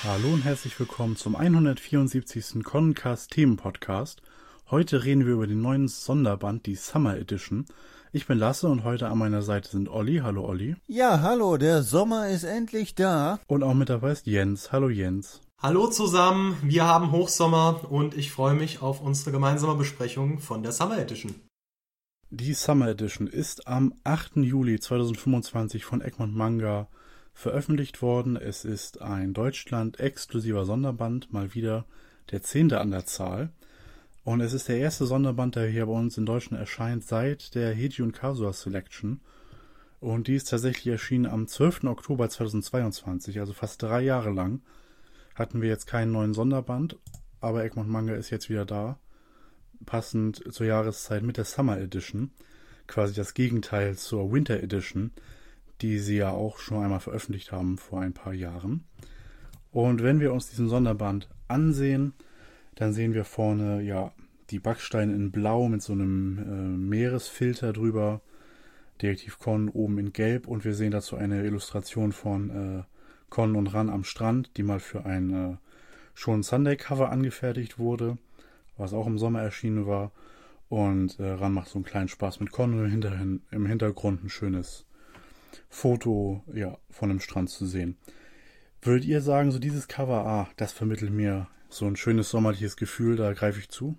Hallo und herzlich willkommen zum 174. Connencast Themenpodcast. Heute reden wir über den neuen Sonderband, die Summer Edition. Ich bin Lasse und heute an meiner Seite sind Olli. Hallo Olli. Ja, hallo, der Sommer ist endlich da. Und auch mit dabei ist Jens. Hallo Jens. Hallo zusammen, wir haben Hochsommer und ich freue mich auf unsere gemeinsame Besprechung von der Summer Edition. Die Summer Edition ist am 8. Juli 2025 von Egmont Manga veröffentlicht worden. Es ist ein Deutschland-exklusiver Sonderband, mal wieder der 10. an der Zahl. Und es ist der erste Sonderband, der hier bei uns in Deutschland erscheint, seit der Heiji und Kazuha Selection. Und die ist tatsächlich erschienen am 12. Oktober 2022, also fast 3 Jahre lang. Hatten wir jetzt keinen neuen Sonderband, aber Egmont Manga ist jetzt wieder da. Passend zur Jahreszeit mit der Summer Edition. Quasi das Gegenteil zur Winter Edition, die sie ja auch schon einmal veröffentlicht haben vor ein paar Jahren. Und wenn wir uns diesen Sonderband ansehen, dann sehen wir vorne ja die Backsteine in Blau mit so einem Meeresfilter drüber. Detektiv Kon oben in Gelb und wir sehen dazu eine Illustration von Kon und Ran am Strand, die mal für ein Shonen Sunday Cover angefertigt wurde, was auch im Sommer erschienen war. Und Ran macht so einen kleinen Spaß mit Kon und im Hintergrund ein schönes Foto von dem Strand zu sehen. Würdet ihr sagen, so dieses Cover, das vermittelt mir so ein schönes sommerliches Gefühl, da greife ich zu?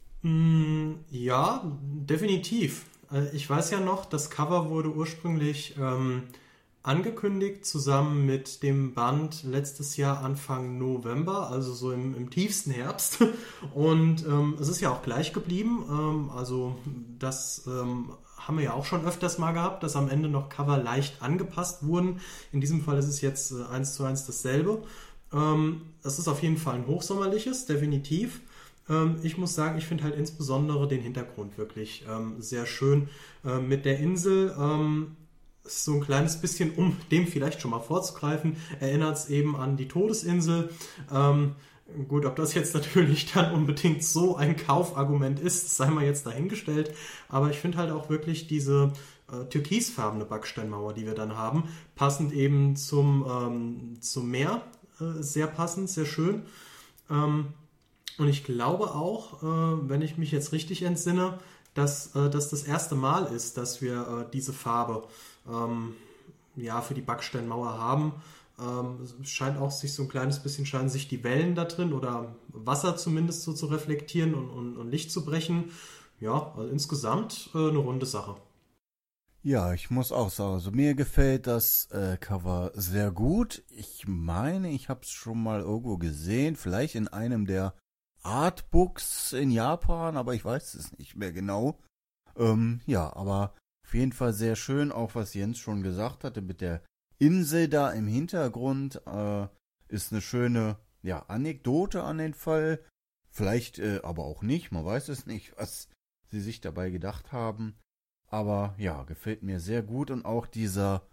Ja, definitiv. Ich weiß ja noch, das Cover wurde ursprünglich angekündigt zusammen mit dem Band letztes Jahr Anfang November, also so im tiefsten Herbst. Und es ist ja auch gleich geblieben. Also das haben wir ja auch schon öfters mal gehabt, dass am Ende noch Cover leicht angepasst wurden. In diesem Fall ist es jetzt 1:1 dasselbe. Es ist auf jeden Fall ein hochsommerliches, definitiv. Ich muss sagen, ich finde halt insbesondere den Hintergrund wirklich sehr schön. Mit der Insel so ein kleines bisschen, um dem vielleicht schon mal vorzugreifen, erinnert es eben an die Todesinsel. Gut, ob das jetzt natürlich dann unbedingt so ein Kaufargument ist, sei mal jetzt dahingestellt. Aber ich finde halt auch wirklich diese türkisfarbene Backsteinmauer, die wir dann haben, passend eben zum Meer, sehr passend, sehr schön. Und ich glaube auch, wenn ich mich jetzt richtig entsinne, dass das erste Mal ist, dass wir diese Farbe für die Backsteinmauer haben. Es scheint auch sich so ein kleines bisschen, scheinen sich die Wellen da drin oder Wasser zumindest so zu reflektieren und Licht zu brechen. Ja, also insgesamt eine runde Sache. Ja, ich muss auch sagen, also mir gefällt das Cover sehr gut. Ich meine, ich habe es schon mal irgendwo gesehen, vielleicht in einem der Artbooks in Japan, aber ich weiß es nicht mehr genau. Aber auf jeden Fall sehr schön, auch was Jens schon gesagt hatte, mit der Insel da im Hintergrund ist eine schöne Anekdote an den Fall. Vielleicht aber auch nicht, man weiß es nicht, was sie sich dabei gedacht haben. Aber ja, gefällt mir sehr gut und auch dieser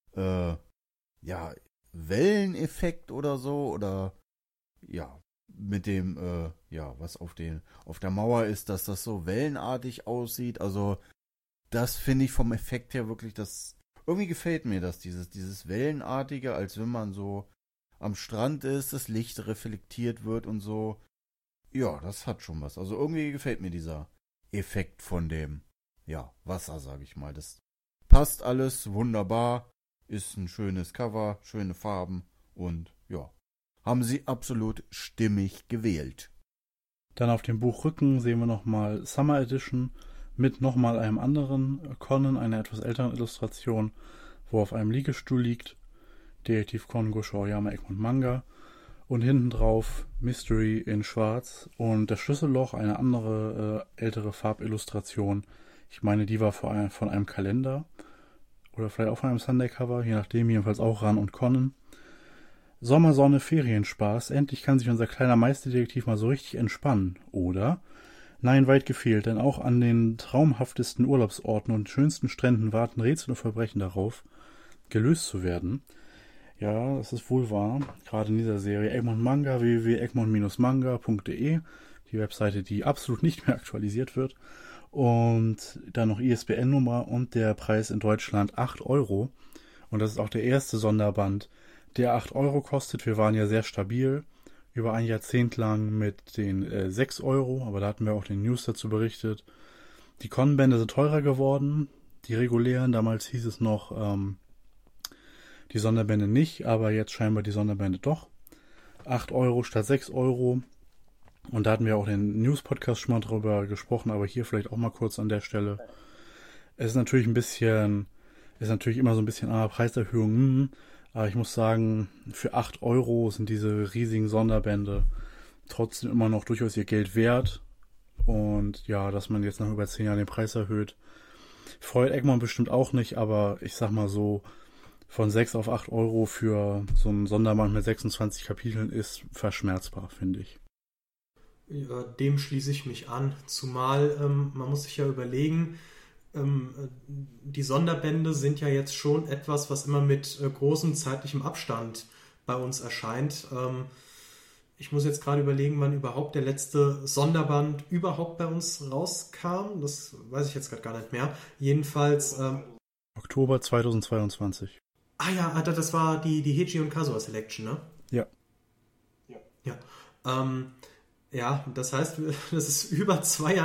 Welleneffekt oder so oder mit dem was auf der Mauer ist, dass das so wellenartig aussieht. Also das finde ich vom Effekt her wirklich, das irgendwie gefällt mir das, dieses wellenartige, als wenn man so am Strand ist, das Licht reflektiert wird und so. Ja, das hat schon was. Also irgendwie gefällt mir dieser Effekt von dem Wasser, sage ich mal. Das passt alles wunderbar, ist ein schönes Cover, schöne Farben und haben sie absolut stimmig gewählt. Dann auf dem Buchrücken sehen wir nochmal Summer Edition mit nochmal einem anderen Conan, einer etwas älteren Illustration, wo auf einem Liegestuhl liegt. Detektiv Kon Gosho Aoyama Egmont Manga. Und hinten drauf Mystery in Schwarz und das Schlüsselloch, eine andere ältere Farbillustration. Ich meine, die war von einem Kalender oder vielleicht auch von einem Sunday-Cover, je nachdem, jedenfalls auch Ran und Conan. Sommersonne, Ferienspaß, endlich kann sich unser kleiner Meisterdetektiv mal so richtig entspannen, oder? Nein, weit gefehlt, denn auch an den traumhaftesten Urlaubsorten und schönsten Stränden warten Rätsel und Verbrechen darauf, gelöst zu werden. Ja, das ist wohl wahr, gerade in dieser Serie. Egmont Manga, www.egmont-manga.de, die Webseite, die absolut nicht mehr aktualisiert wird. Und dann noch ISBN-Nummer und der Preis in Deutschland 8 Euro. Und das ist auch der erste Sonderband der 8 Euro kostet. Wir waren ja sehr stabil über ein Jahrzehnt lang mit den 6 Euro, aber da hatten wir auch den News dazu berichtet. Die Con-Bände sind teurer geworden, die regulären. Damals hieß es noch die Sonderbände nicht, aber jetzt scheinbar die Sonderbände doch. 8 Euro statt 6 Euro. Und da hatten wir auch den News-Podcast schon mal drüber gesprochen, aber hier vielleicht auch mal kurz an der Stelle. Es ist natürlich immer so ein bisschen Preiserhöhung. Aber ich muss sagen, für 8 Euro sind diese riesigen Sonderbände trotzdem immer noch durchaus ihr Geld wert. Und ja, dass man jetzt nach über 10 Jahren den Preis erhöht, freut Egmont bestimmt auch nicht, aber ich sag mal so, von 6 auf 8 Euro für so einen Sonderband mit 26 Kapiteln ist verschmerzbar, finde ich. Ja, dem schließe ich mich an. Zumal man muss sich ja überlegen, die Sonderbände sind ja jetzt schon etwas, was immer mit großem zeitlichem Abstand bei uns erscheint. Ich muss jetzt gerade überlegen, wann überhaupt der letzte Sonderband überhaupt bei uns rauskam. Das weiß ich jetzt gerade gar nicht mehr. Jedenfalls Oktober 2022. Ja, das war die Heiji und Kazuha Selection, ne? Ja. Ja, das heißt, das ist über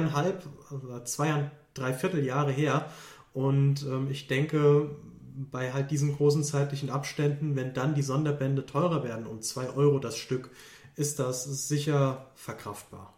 2,5 Jahre her. Und ich denke, bei halt diesen großen zeitlichen Abständen, wenn dann die Sonderbände teurer werden, um 2 Euro das Stück, ist das sicher verkraftbar.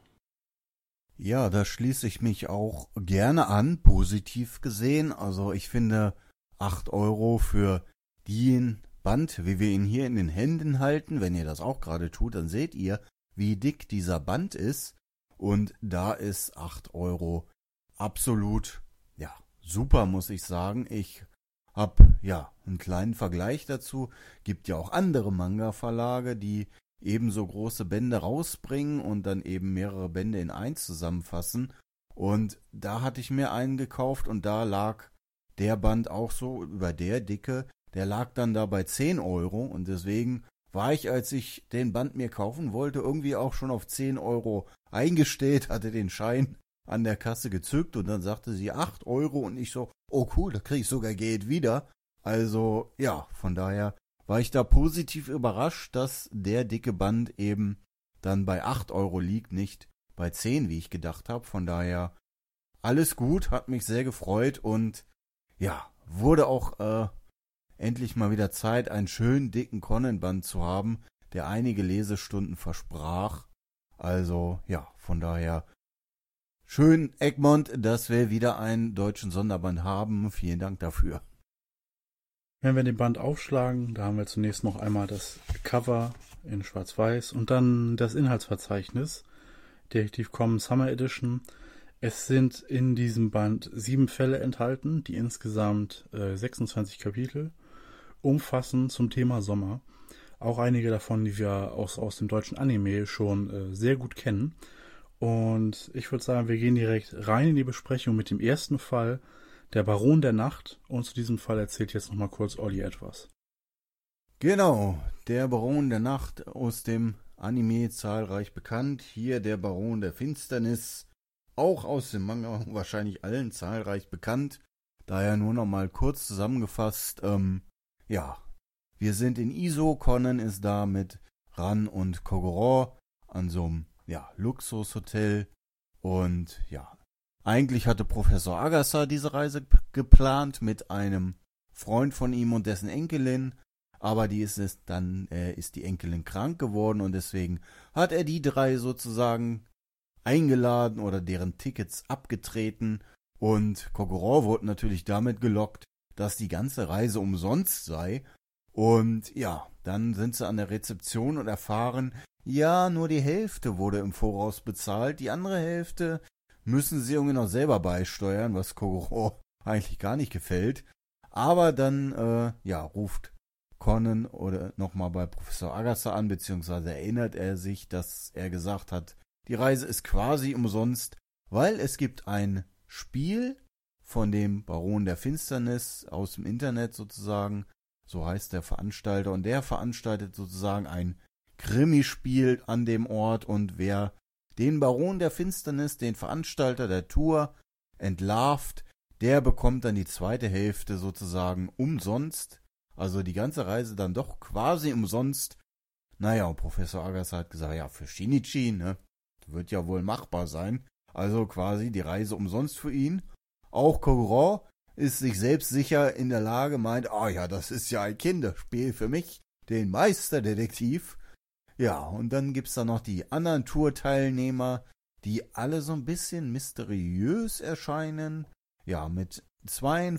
Ja, da schließe ich mich auch gerne an, positiv gesehen. Also ich finde 8 Euro für den Band, wie wir ihn hier in den Händen halten, wenn ihr das auch gerade tut, dann seht ihr, wie dick dieser Band ist. Und da ist 8 Euro absolut, ja, super, muss ich sagen. Ich habe ja einen kleinen Vergleich dazu. Gibt ja auch andere Manga-Verlage, die ebenso große Bände rausbringen und dann eben mehrere Bände in eins zusammenfassen. Und da hatte ich mir einen gekauft und da lag der Band auch so über der Dicke. Der lag dann da bei 10 Euro und deswegen war ich, als ich den Band mir kaufen wollte, irgendwie auch schon auf 10 Euro eingestellt, hatte den Schein an der Kasse gezückt und dann sagte sie 8 Euro und ich so, oh cool, da kriege ich sogar Geld wieder. Also ja, von daher war ich da positiv überrascht, dass der dicke Band eben dann bei 8 Euro liegt, nicht bei 10, wie ich gedacht habe. Von daher alles gut, hat mich sehr gefreut und ja, wurde auch endlich mal wieder Zeit, einen schönen dicken Conan-Band zu haben, der einige Lesestunden versprach. Also ja, von daher schön, Egmont, dass wir wieder einen deutschen Sonderband haben. Vielen Dank dafür. Wenn wir den Band aufschlagen, da haben wir zunächst noch einmal das Cover in Schwarz-Weiß und dann das Inhaltsverzeichnis, Detektiv Conan Summer Edition. Es sind in diesem Band 7 Fälle enthalten, die insgesamt 26 Kapitel umfassen zum Thema Sommer. Auch einige davon, die wir aus dem deutschen Anime schon sehr gut kennen. Und ich würde sagen, wir gehen direkt rein in die Besprechung mit dem ersten Fall, der Baron der Nacht. Und zu diesem Fall erzählt jetzt nochmal kurz Olli etwas. Genau, der Baron der Nacht, aus dem Anime zahlreich bekannt. Hier der Baron der Finsternis, auch aus dem Manga wahrscheinlich allen zahlreich bekannt. Daher nur nochmal kurz zusammengefasst, ja, wir sind in Iso, Conan ist da mit Ran und Kogoro an so einem, ja, Luxushotel und ja, eigentlich hatte Professor Agasa diese Reise geplant mit einem Freund von ihm und dessen Enkelin, aber ist die Enkelin krank geworden und deswegen hat er die drei sozusagen eingeladen oder deren Tickets abgetreten und Kogoro wurde natürlich damit gelockt, dass die ganze Reise umsonst sei. Und ja, dann sind sie an der Rezeption und erfahren, ja, nur die Hälfte wurde im Voraus bezahlt, die andere Hälfte müssen sie irgendwie noch selber beisteuern, was Kogoro eigentlich gar nicht gefällt. Aber dann, ruft Conan oder nochmal bei Professor Agasa an, beziehungsweise erinnert er sich, dass er gesagt hat, die Reise ist quasi umsonst, weil es gibt ein Spiel von dem Baron der Finsternis aus dem Internet sozusagen, so heißt der Veranstalter, und der veranstaltet sozusagen ein Krimispiel an dem Ort und wer den Baron der Finsternis, den Veranstalter der Tour, entlarvt, der bekommt dann die zweite Hälfte sozusagen umsonst, Also die ganze Reise dann doch quasi umsonst. Naja, und Professor Agassi hat gesagt, ja, für Shinichi, ne, wird ja wohl machbar sein. Also quasi die Reise umsonst für ihn. Auch Kogoro ist sich selbst sicher in der Lage, meint, ja, das ist ja ein Kinderspiel für mich, den Meisterdetektiv. Ja, und dann gibt's da noch die anderen Tour-Teilnehmer, die alle so ein bisschen mysteriös erscheinen. Ja, mit zweien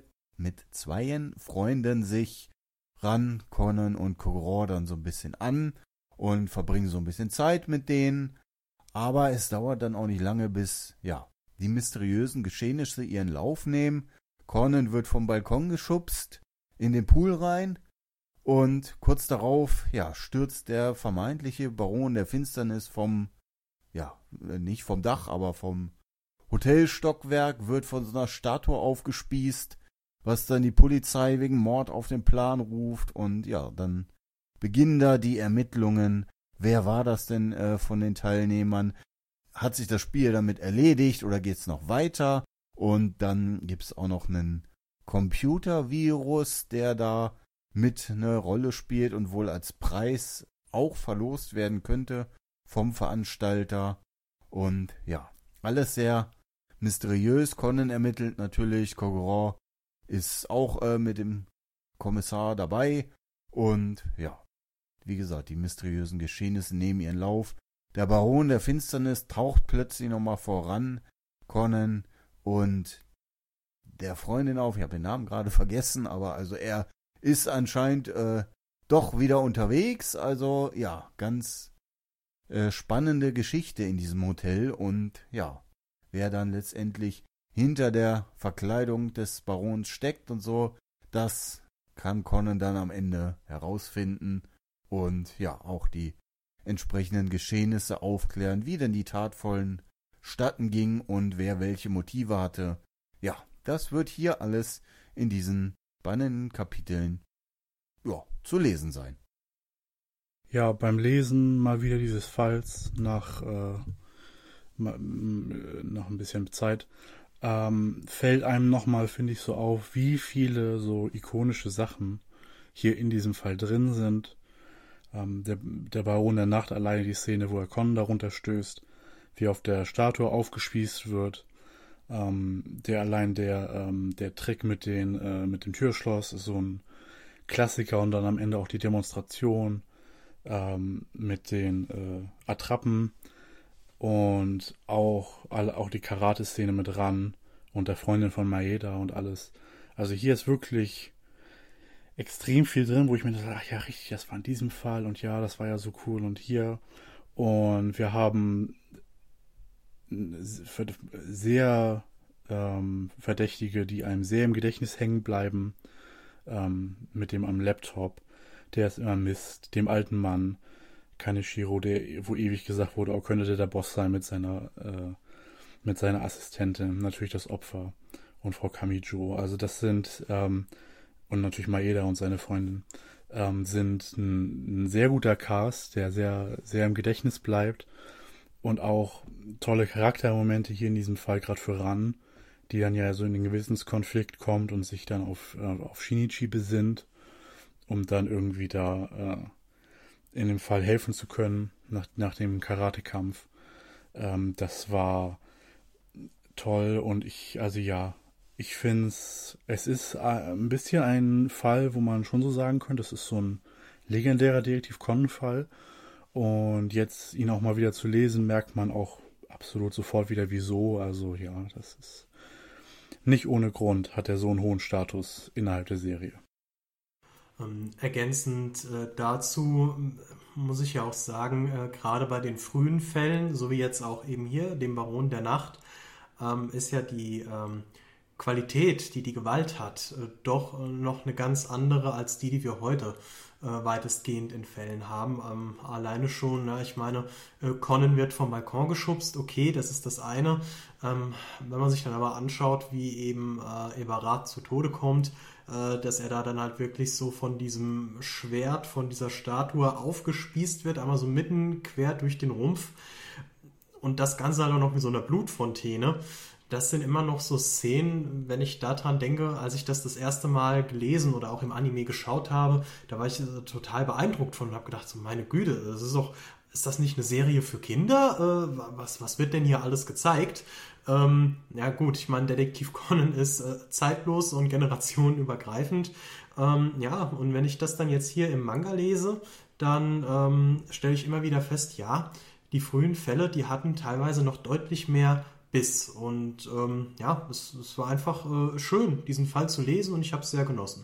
freunden sich Ran, Conan und Kogoro dann so ein bisschen an und verbringen so ein bisschen Zeit mit denen. Aber es dauert dann auch nicht lange, bis, ja, die mysteriösen Geschehnisse ihren Lauf nehmen. Conan wird vom Balkon geschubst in den Pool rein und kurz darauf, ja, stürzt der vermeintliche Baron der Finsternis nicht vom Dach, aber vom Hotelstockwerk, wird von so einer Statue aufgespießt, was dann die Polizei wegen Mord auf den Plan ruft. Und ja, dann beginnen da die Ermittlungen. Wer war das denn von den Teilnehmern? Hat sich das Spiel damit erledigt oder geht's noch weiter? Und dann gibt's auch noch einen Computervirus, der da mit eine Rolle spielt und wohl als Preis auch verlost werden könnte vom Veranstalter. Und ja, alles sehr mysteriös. Conan ermittelt natürlich, Kogoro ist auch mit dem Kommissar dabei. Und ja, wie gesagt, die mysteriösen Geschehnisse nehmen ihren Lauf. Der Baron der Finsternis taucht plötzlich nochmal voran, Conan und der Freundin auf. Ich habe den Namen gerade vergessen, aber also er ist anscheinend doch wieder unterwegs. Also ja, ganz spannende Geschichte in diesem Hotel. Und ja, wer dann letztendlich hinter der Verkleidung des Barons steckt und so, das kann Conan dann am Ende herausfinden und ja, auch die entsprechenden Geschehnisse aufklären, wie denn die Tat vonstatten ging und wer welche Motive hatte. Ja, das wird hier alles in diesen spannenden Kapiteln zu lesen sein. Ja, beim Lesen mal wieder dieses Falls nach ein bisschen Zeit fällt einem nochmal, finde ich, so auf, wie viele so ikonische Sachen hier in diesem Fall drin sind. Der Baron der Nacht, alleine die Szene, wo er Conan darunter stößt, wie auf der Statue aufgespießt wird. Der Trick mit dem Türschloss ist so ein Klassiker und dann am Ende auch die Demonstration mit den Attrappen und auch die Karate-Szene mit Ran und der Freundin von Maeda und alles. Also hier ist wirklich extrem viel drin, wo ich mir dachte, ach ja, richtig, das war in diesem Fall und ja, das war ja so cool und hier. Und wir haben sehr Verdächtige, die einem sehr im Gedächtnis hängen bleiben, mit dem am Laptop, der ist immer Mist, dem alten Mann, Kaneshiro, wo ewig gesagt wurde, könnte der Boss sein mit seiner Assistentin, natürlich das Opfer und Frau Kamijo. Also das sind und natürlich Maeda und seine Freundin, sind ein sehr guter Cast, der sehr, sehr im Gedächtnis bleibt und auch tolle Charaktermomente hier in diesem Fall, gerade für Ran, die dann ja so in den Gewissenskonflikt kommt und sich dann auf Shinichi besinnt, um dann irgendwie da in dem Fall helfen zu können, nach dem Karate-Kampf. Das war toll und ich finde es ist ein bisschen ein Fall, wo man schon so sagen könnte, es ist so ein legendärer Detektiv-Conan-Fall. Und jetzt ihn auch mal wieder zu lesen, merkt man auch absolut sofort wieder, wieso. Also ja, das ist nicht ohne Grund, hat er so einen hohen Status innerhalb der Serie. Ergänzend dazu muss ich ja auch sagen, gerade bei den frühen Fällen, so wie jetzt auch eben hier, dem Baron der Nacht, ist ja die Qualität, die Gewalt hat, doch noch eine ganz andere als die wir heute weitestgehend in Fällen haben. Alleine schon, ich meine, Conan wird vom Balkon geschubst, okay, das ist das eine. Wenn man sich dann aber anschaut, wie eben Eberhard zu Tode kommt, dass er da dann halt wirklich so von diesem Schwert, von dieser Statue aufgespießt wird, einmal so mitten quer durch den Rumpf und das Ganze halt auch noch mit so einer Blutfontäne. das sind immer noch so Szenen, wenn ich daran denke, als ich das erste Mal gelesen oder auch im Anime geschaut habe, da war ich total beeindruckt von und habe gedacht, so meine Güte, ist das nicht eine Serie für Kinder? Was wird denn hier alles gezeigt? Ja gut, ich meine, Detektiv Conan ist zeitlos und generationenübergreifend. Ja, und wenn ich das dann jetzt hier im Manga lese, dann stelle ich immer wieder fest, ja, die frühen Fälle, die hatten teilweise noch deutlich mehr Biss. Und ja, es war einfach schön, diesen Fall zu lesen und ich habe es sehr genossen.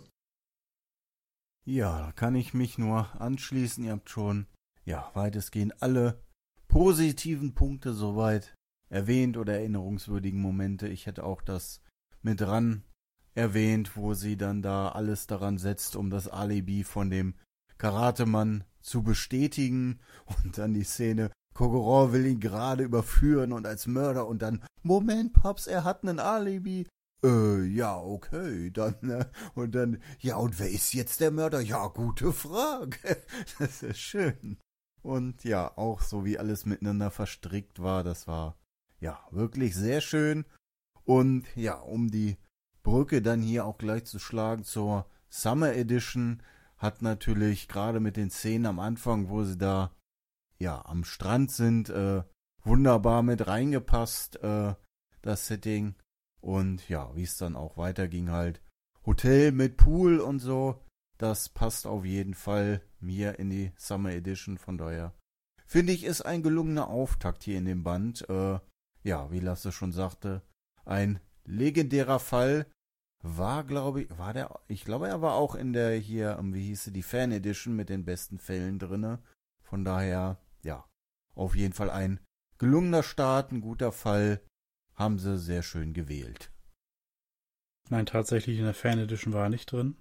Ja, da kann ich mich nur anschließen. Ihr habt schon, ja, weitestgehend alle positiven Punkte soweit erwähnt oder erinnerungswürdigen Momente. Ich hätte auch das mit dran erwähnt, wo sie dann da alles daran setzt, um das Alibi von dem Karatemann zu bestätigen. Und dann die Szene, Kogoro will ihn gerade überführen und als Mörder und dann, Moment, Paps, er hat einen Alibi. Ja, okay, dann, und dann, ja, und wer ist jetzt der Mörder? Ja, gute Frage. Das ist schön. Und ja, auch so wie alles miteinander verstrickt war, das war, ja, wirklich sehr schön. Und ja, um die Brücke dann hier auch gleich zu schlagen zur Summer Edition, hat natürlich gerade mit den Szenen am Anfang, wo sie da, ja, am Strand sind, wunderbar mit reingepasst, das Setting. Und ja, wie es dann auch weiterging halt, Hotel mit Pool und so, das passt auf jeden Fall mir in die Summer Edition, von daher finde ich, ist ein gelungener Auftakt hier in dem Band. Ja, wie Lasse schon sagte, ein legendärer Fall, war, glaube ich, glaube, er war auch in der hier, wie hieß sie, die Fan Edition mit den besten Fällen drinne. Von daher, ja, auf jeden Fall ein gelungener Start, ein guter Fall, haben sie sehr schön gewählt. Nein, tatsächlich in der Fan Edition war er nicht drin.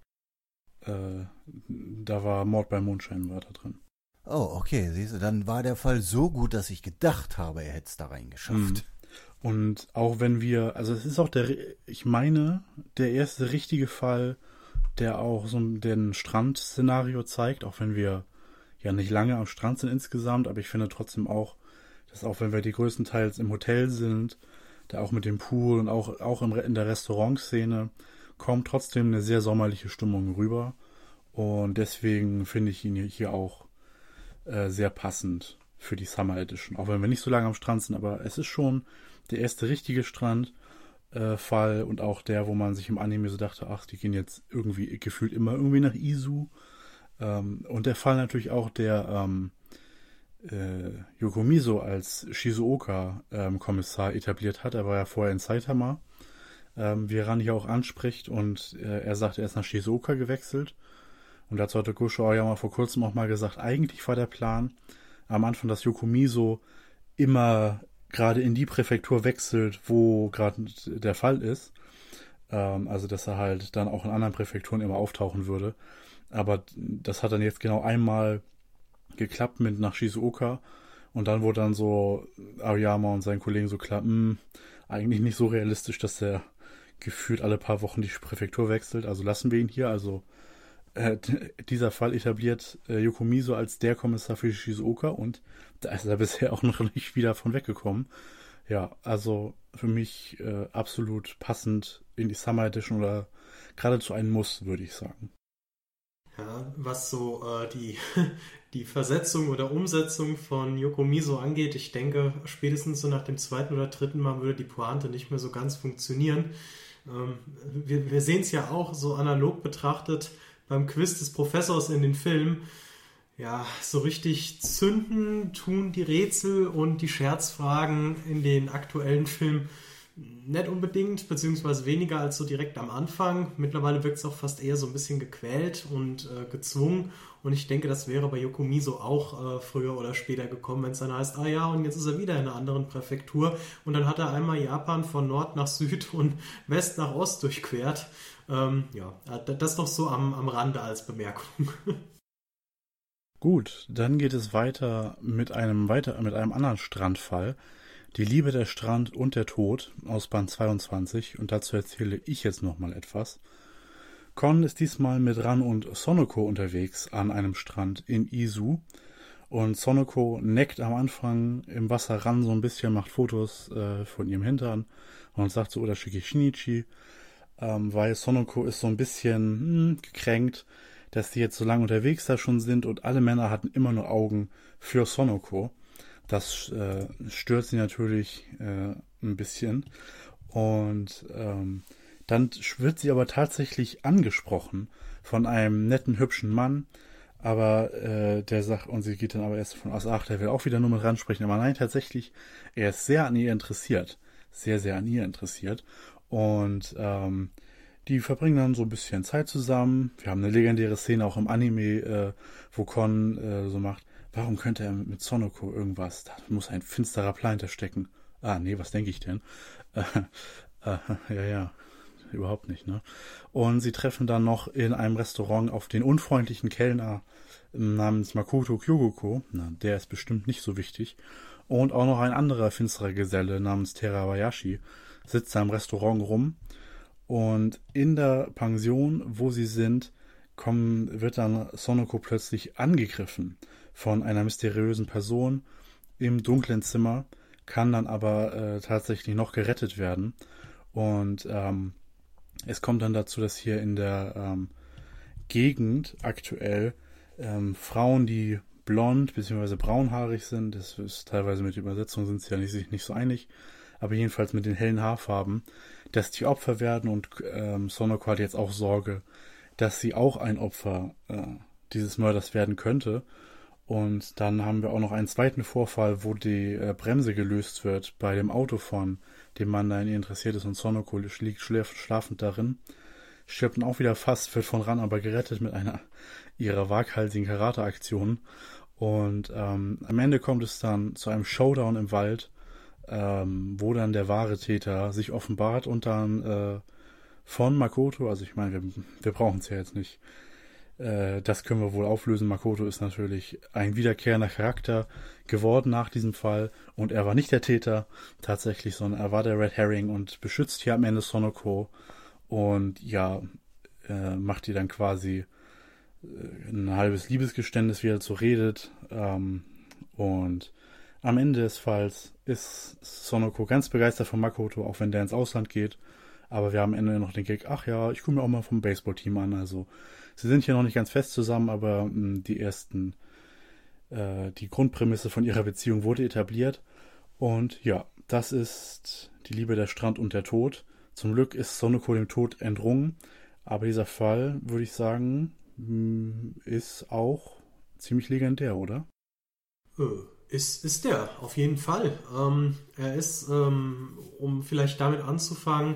Da war Mord bei Mondschein war da drin. Oh, okay, siehst du, dann war der Fall so gut, dass ich gedacht habe, er hätte es da reingeschafft. Und auch wenn wir, also es ist auch ich meine, der erste richtige Fall, der auch so ein Strandszenario zeigt, auch wenn wir ja nicht lange am Strand sind insgesamt, aber ich finde trotzdem auch, dass auch wenn wir die größtenteils im Hotel sind, da auch mit dem Pool und auch in der Restaurantszene, kommt trotzdem eine sehr sommerliche Stimmung rüber. Und deswegen finde ich ihn hier auch sehr passend für die Summer Edition. Auch wenn wir nicht so lange am Strand sind, aber es ist schon der erste richtige Strandfall und auch der, wo man sich im Anime so dachte, ach, die gehen jetzt irgendwie gefühlt immer irgendwie nach Izu. Und der Fall natürlich auch der Yokomizo als Shizuoka Kommissar etabliert hat. Er war ja vorher in Saitama, wie Ran hier auch anspricht, und er sagt, er ist nach Shizuoka gewechselt. Und dazu hatte Gosho Aoyama vor kurzem auch mal gesagt, eigentlich war der Plan am Anfang, dass Yokomizo immer gerade in die Präfektur wechselt, wo gerade der Fall ist. Also, dass er halt dann auch in anderen Präfekturen immer auftauchen würde. Aber das hat dann jetzt genau einmal geklappt mit nach Shizuoka. Und dann wurde dann so Aoyama und seinen Kollegen so klar, eigentlich nicht so realistisch, dass er gefühlt alle paar Wochen die Präfektur wechselt. Also lassen wir ihn hier. Also dieser Fall etabliert Yokomizo als der Kommissar für Shizuoka und da ist er bisher auch noch nicht wieder von weggekommen. Ja, also für mich absolut passend in die Summer Edition oder geradezu ein Muss, würde ich sagen. Ja, was so die Versetzung oder Umsetzung von Yokomizo angeht, ich denke, spätestens so nach dem zweiten oder dritten Mal würde die Pointe nicht mehr so ganz funktionieren. Wir sehen es ja auch so analog betrachtet beim Quiz des Professors in den Filmen. Ja, so richtig zünden tun die Rätsel und die Scherzfragen in den aktuellen Filmen nicht unbedingt, beziehungsweise weniger als so direkt am Anfang. Mittlerweile wirkt es auch fast eher so ein bisschen gequält und gezwungen. Und ich denke, das wäre bei Yokomizo auch früher oder später gekommen, wenn es dann heißt, ah ja, und jetzt ist er wieder in einer anderen Präfektur. Und dann hat er einmal Japan von Nord nach Süd und West nach Ost durchquert. Ja, das doch so am Rande als Bemerkung. Gut, dann geht es weiter mit einem anderen Strandfall. Die Liebe, der Strand und der Tod aus Band 22, und dazu erzähle ich jetzt nochmal etwas. Kon ist diesmal mit Ran und Sonoko unterwegs an einem Strand in Izu Und Sonoko neckt am Anfang im Wasser ran so ein bisschen, macht Fotos von ihrem Hintern und sagt so, oder schicke ich Shinichi, weil Sonoko ist so ein bisschen gekränkt, dass die jetzt so lange unterwegs da schon sind und alle Männer hatten immer nur Augen für Sonoko. Das stört sie natürlich ein bisschen. Und dann wird sie aber tatsächlich angesprochen von einem netten, hübschen Mann. Aber der sagt, und sie geht dann aber erst davon aus, ach, der will auch wieder nur mit ransprechen. Aber nein, tatsächlich, er ist sehr an ihr interessiert. Sehr, sehr an ihr interessiert. Und die verbringen dann so ein bisschen Zeit zusammen. Wir haben eine legendäre Szene auch im Anime, wo Kon so macht, warum könnte er mit Sonoko irgendwas? Da muss ein finsterer Plan hinterstecken. Ah, nee, was denke ich denn? Ja, überhaupt nicht, ne? Und sie treffen dann noch in einem Restaurant auf den unfreundlichen Kellner namens Makoto Kyogoko. Na, der ist bestimmt nicht so wichtig. Und auch noch ein anderer finsterer Geselle namens Terabayashi sitzt da im Restaurant rum. Und in der Pension, wo sie sind, wird dann Sonoko plötzlich angegriffen von einer mysteriösen Person im dunklen Zimmer, kann dann aber tatsächlich noch gerettet werden. Und es kommt dann dazu, dass hier in der Gegend aktuell Frauen, die blond bzw. braunhaarig sind, das ist teilweise mit der Übersetzung sind sie ja nicht so einig, aber jedenfalls mit den hellen Haarfarben, dass die Opfer werden und Sonoko hat jetzt auch Sorge, dass sie auch ein Opfer dieses Mörders werden könnte. Und dann haben wir auch noch einen zweiten Vorfall, wo die Bremse gelöst wird bei dem Auto von dem Mann, der an ihr interessiert ist, und Sonoko liegt schlafend darin. Stirbt dann auch wieder fast, wird von Ran aber gerettet mit einer ihrer waghalsigen Karate-Aktionen. Und am Ende kommt es dann zu einem Showdown im Wald, wo dann der wahre Täter sich offenbart und dann von Makoto, also ich meine, wir brauchen es ja jetzt nicht, das können wir wohl auflösen. Makoto ist natürlich ein wiederkehrender Charakter geworden nach diesem Fall und er war nicht der Täter tatsächlich, sondern er war der Red Herring und beschützt hier am Ende Sonoko und ja, macht ihr dann quasi ein halbes Liebesgeständnis, wie er so redet, und am Ende des Falls ist Sonoko ganz begeistert von Makoto, auch wenn der ins Ausland geht. Aber wir haben am Ende noch den Gag, ach ja, ich gucke mir auch mal vom Baseballteam an. Also sie sind hier noch nicht ganz fest zusammen, aber die Grundprämisse von ihrer Beziehung wurde etabliert. Und ja, das ist die Liebe, der Strand und der Tod. Zum Glück ist Sonoko dem Tod entrungen. Aber dieser Fall, würde ich sagen, ist auch ziemlich legendär, oder? Ist der, auf jeden Fall. Er ist, um vielleicht damit anzufangen,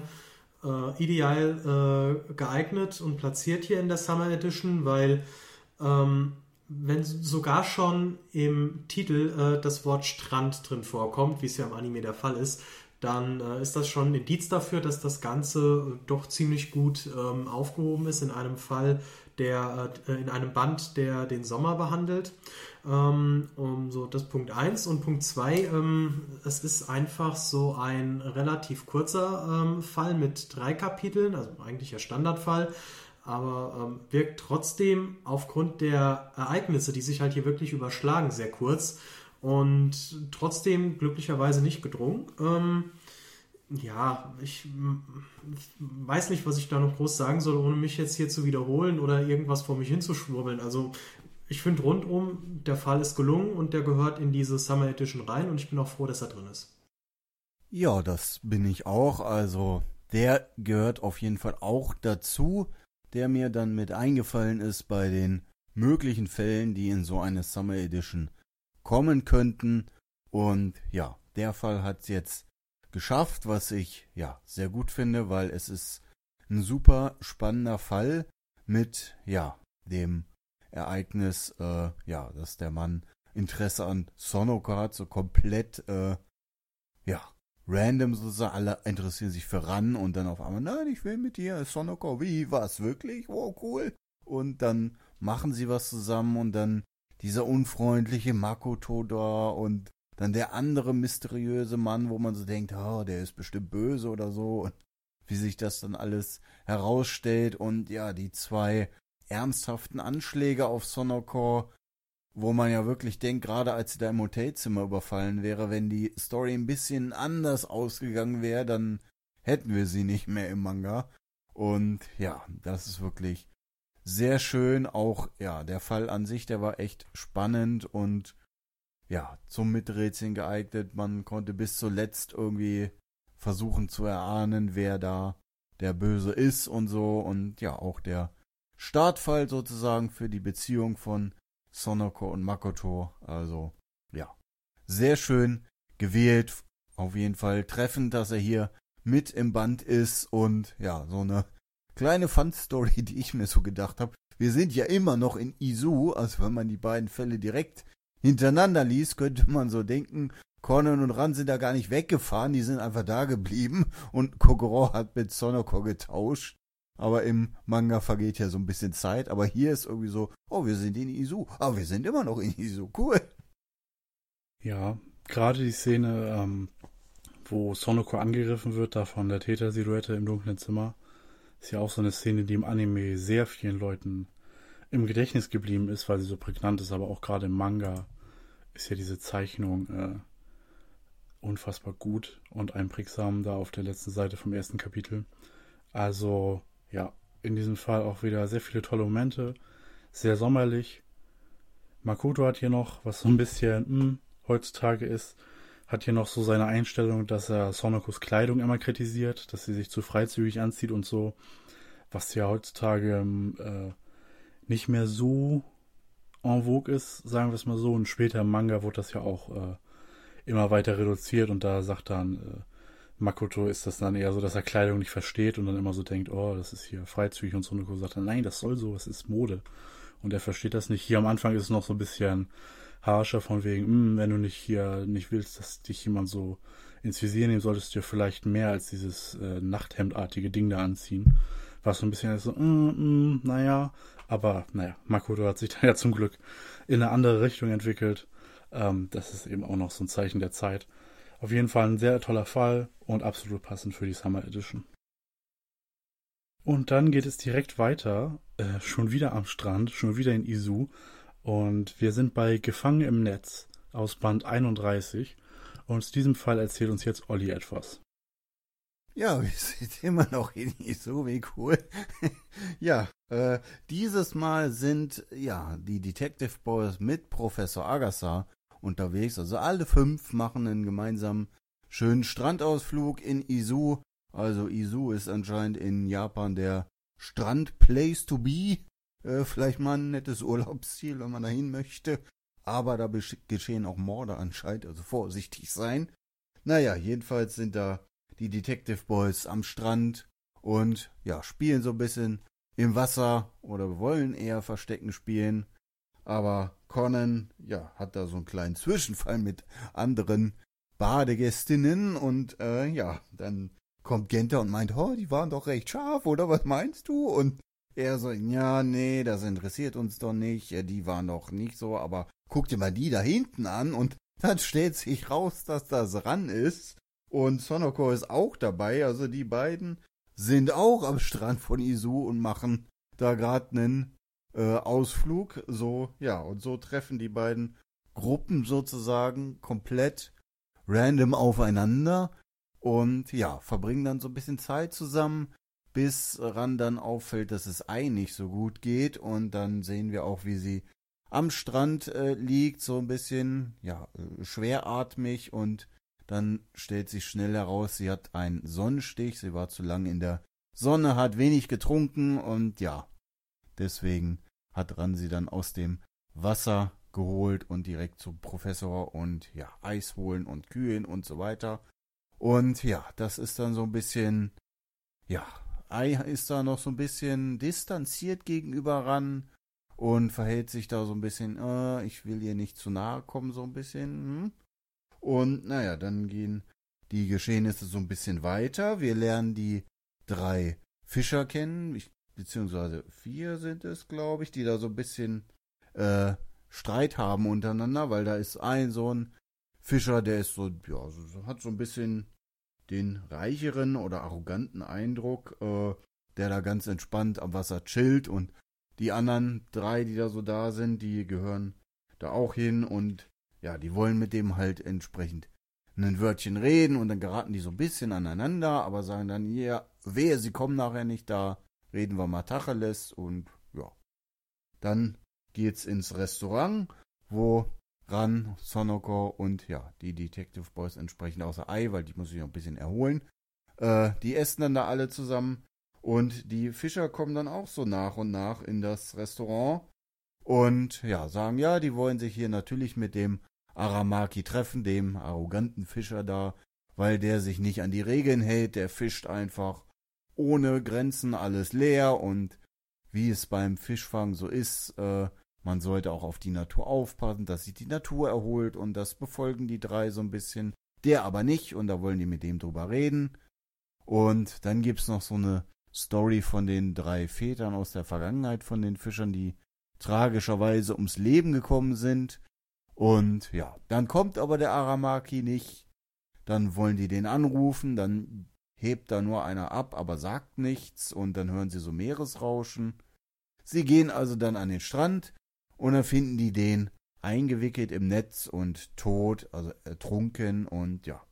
ideal geeignet und platziert hier in der Summer Edition, weil wenn sogar schon im Titel das Wort Strand drin vorkommt, wie es ja im Anime der Fall ist, dann ist das schon ein Indiz dafür, dass das Ganze doch ziemlich gut aufgehoben ist in einem Fall, in einem Band, der den Sommer behandelt. So, das Punkt 1 und Punkt 2, es ist einfach so ein relativ kurzer Fall mit 3 Kapiteln, also eigentlich ein Standardfall, aber wirkt trotzdem aufgrund der Ereignisse, die sich halt hier wirklich überschlagen, sehr kurz und trotzdem glücklicherweise nicht gedrungen. Ja, ich weiß nicht, was ich da noch groß sagen soll, ohne mich jetzt hier zu wiederholen oder irgendwas vor mich hinzuschwurbeln. Also ich finde rundum, der Fall ist gelungen und der gehört in diese Summer Edition rein und ich bin auch froh, dass er drin ist. Ja, das bin ich auch. Also der gehört auf jeden Fall auch dazu, der mir dann mit eingefallen ist bei den möglichen Fällen, die in so eine Summer Edition kommen könnten. Und ja, der Fall hat es jetzt geschafft, was ich ja sehr gut finde, weil es ist ein super spannender Fall mit ja dem Ereignis, dass der Mann Interesse an Sonoko hat, so komplett random sozusagen, alle interessieren sich für Ran und dann auf einmal, nein, ich will mit dir, Sonoko, wie, was, wirklich? Wow, cool. Und dann machen sie was zusammen und dann dieser unfreundliche Makoto da und dann der andere mysteriöse Mann, wo man so denkt, der ist bestimmt böse oder so. Und wie sich das dann alles herausstellt. Und ja, die 2 ernsthaften Anschläge auf Sonoko. wo man ja wirklich denkt, gerade als sie da im Hotelzimmer überfallen wäre, wenn die Story ein bisschen anders ausgegangen wäre, dann hätten wir sie nicht mehr im Manga. Und ja, das ist wirklich sehr schön. Auch ja, der Fall an sich, der war echt spannend und ja, zum Miträtseln geeignet. Man konnte bis zuletzt irgendwie versuchen zu erahnen, wer da der Böse ist und so. Und ja, auch der Startfall sozusagen für die Beziehung von Sonoko und Makoto. Also, ja, sehr schön gewählt. Auf jeden Fall treffend, dass er hier mit im Band ist. Und ja, so eine kleine Fun-Story, die ich mir so gedacht habe. Wir sind ja immer noch in Izu. Also wenn man die beiden Fälle direkt hintereinander liest, könnte man so denken, Conan und Ran sind da gar nicht weggefahren. Die sind einfach da geblieben. Und Kogoro hat mit Sonoko getauscht. Aber im Manga vergeht ja so ein bisschen Zeit. Aber hier ist irgendwie so, oh, wir sind in Izu. Aber wir sind immer noch in Izu. Cool. Ja, gerade die Szene, wo Sonoko angegriffen wird, da von der Tätersilhouette im dunklen Zimmer, ist ja auch so eine Szene, die im Anime sehr vielen Leuten im Gedächtnis geblieben ist, weil sie so prägnant ist. Aber auch gerade im Manga ist ja diese Zeichnung unfassbar gut und einprägsam da auf der letzten Seite vom ersten Kapitel. Also ja, in diesem Fall auch wieder sehr viele tolle Momente, sehr sommerlich. Makoto hat hier noch, was so ein bisschen heutzutage ist, hat hier noch so seine Einstellung, dass er Sonokos Kleidung immer kritisiert, dass sie sich zu freizügig anzieht und so, was ja heutzutage nicht mehr so en vogue ist, sagen wir es mal so. Und später im Manga wurde das ja auch immer weiter reduziert und da sagt dann Makoto, ist das dann eher so, dass er Kleidung nicht versteht und dann immer so denkt, oh, das ist hier freizügig, und Sonoko sagt dann, nein, das soll so, es ist Mode. Und er versteht das nicht. Hier am Anfang ist es noch so ein bisschen harscher von wegen, wenn du nicht willst, dass dich jemand so ins Visier nimmt, solltest du dir vielleicht mehr als dieses Nachthemdartige Ding da anziehen. Was so ein bisschen so, naja, aber naja, Makoto hat sich da ja zum Glück in eine andere Richtung entwickelt. Das ist eben auch noch so ein Zeichen der Zeit. Auf jeden Fall ein sehr toller Fall und absolut passend für die Summer Edition. Und dann geht es direkt weiter, schon wieder am Strand, schon wieder in Izu. Und wir sind bei Gefangen im Netz aus Band 31. Und zu diesem Fall erzählt uns jetzt Olli etwas. Ja, wir sind immer noch in Izu, wie cool. Ja, dieses Mal sind ja die Detective Boys mit Professor Agasa unterwegs. Also alle 5 machen einen gemeinsamen schönen Strandausflug in Izu. Also Izu ist anscheinend in Japan der Strand-Place to be. Vielleicht mal ein nettes Urlaubsziel, wenn man dahin möchte. Aber da geschehen auch Morde anscheinend, also vorsichtig sein. Naja, jedenfalls sind da die Detective Boys am Strand und ja, spielen so ein bisschen im Wasser oder wollen eher Verstecken spielen. Aber Conan, ja, hat da so einen kleinen Zwischenfall mit anderen Badegästinnen und ja, dann kommt Genta und meint, oh, die waren doch recht scharf, oder was meinst du? Und er so, ja, nee, das interessiert uns doch nicht, ja, die waren doch nicht so, aber guck dir mal die da hinten an und dann stellt sich raus, dass das Ran ist und Sonoko ist auch dabei, also die beiden sind auch am Strand von Izu und machen da gerade einen Ausflug, so, ja, und so treffen die beiden Gruppen sozusagen komplett random aufeinander und ja, verbringen dann so ein bisschen Zeit zusammen, bis Ran dann auffällt, dass es Ei nicht so gut geht und dann sehen wir auch, wie sie am Strand liegt, so ein bisschen, ja, schweratmig und dann stellt sich schnell heraus, sie hat einen Sonnenstich, sie war zu lange in der Sonne, hat wenig getrunken und ja, deswegen hat Ran sie dann aus dem Wasser geholt und direkt zum Professor und ja, Eis holen und kühlen und so weiter. Und ja, das ist dann so ein bisschen, ja, Ei ist da noch so ein bisschen distanziert gegenüber Ran und verhält sich da so ein bisschen, ich will ihr nicht zu nahe kommen, so ein bisschen. Und naja, dann gehen die Geschehnisse so ein bisschen weiter. Wir lernen die 3 Fischer kennen, beziehungsweise 4 sind es, glaube ich, die da so ein bisschen Streit haben untereinander, weil da ist ein so ein Fischer, der ist so, ja, hat so ein bisschen den reicheren oder arroganten Eindruck, der da ganz entspannt am Wasser chillt und die anderen 3, die da so da sind, die gehören da auch hin und ja, die wollen mit dem halt entsprechend ein Wörtchen reden und dann geraten die so ein bisschen aneinander, aber sagen dann, ja, wehe, sie kommen nachher nicht, da reden wir mal Tacheles und ja. Dann geht's ins Restaurant, wo Ran, Sonoko und ja, die Detective Boys entsprechend außer Ei, weil die muss sich noch ein bisschen erholen. Die essen dann da alle zusammen und die Fischer kommen dann auch so nach und nach in das Restaurant und ja, sagen ja, die wollen sich hier natürlich mit dem Aramaki treffen, dem arroganten Fischer da, weil der sich nicht an die Regeln hält, der fischt einfach ohne Grenzen alles leer und wie es beim Fischfang so ist, man sollte auch auf die Natur aufpassen, dass sich die Natur erholt und das befolgen die drei so ein bisschen. Der aber nicht und da wollen die mit dem drüber reden. Und dann gibt's noch so eine Story von den 3 Vätern aus der Vergangenheit von den Fischern, die tragischerweise ums Leben gekommen sind. Und ja, dann kommt aber der Aramaki nicht. Dann wollen die den anrufen, dann hebt da nur einer ab, aber sagt nichts und dann hören sie so Meeresrauschen. Sie gehen also dann an den Strand und dann finden die den eingewickelt im Netz und tot, also ertrunken und ja.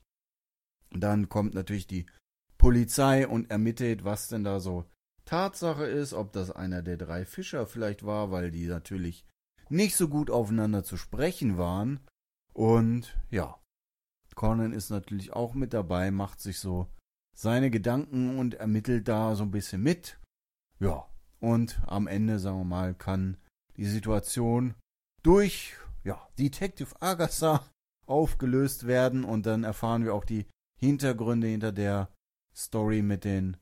Dann kommt natürlich die Polizei und ermittelt, was denn da so Tatsache ist, ob das einer der 3 Fischer vielleicht war, weil die natürlich nicht so gut aufeinander zu sprechen waren. Und ja, Conan ist natürlich auch mit dabei, macht sich so seine Gedanken und ermittelt da so ein bisschen mit. Ja, und am Ende, sagen wir mal, kann die Situation durch Detective Agatha aufgelöst werden und dann erfahren wir auch die Hintergründe hinter der Story mit den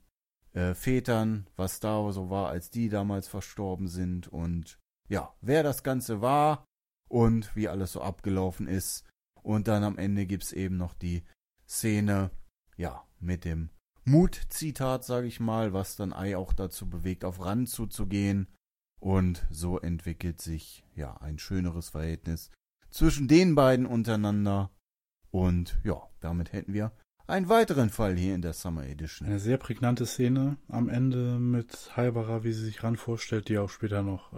Vätern, was da so war, als die damals verstorben sind und ja, wer das Ganze war und wie alles so abgelaufen ist. Und dann am Ende gibt's eben noch die Szene, ja, mit dem Mut-Zitat, sage ich mal, was dann Ai auch dazu bewegt, auf Ran zuzugehen. Und so entwickelt sich ja ein schöneres Verhältnis zwischen den beiden untereinander. Und ja, damit hätten wir einen weiteren Fall hier in der Summer Edition. Eine sehr prägnante Szene am Ende mit Haibara, wie sie sich Ran vorstellt, die auch später noch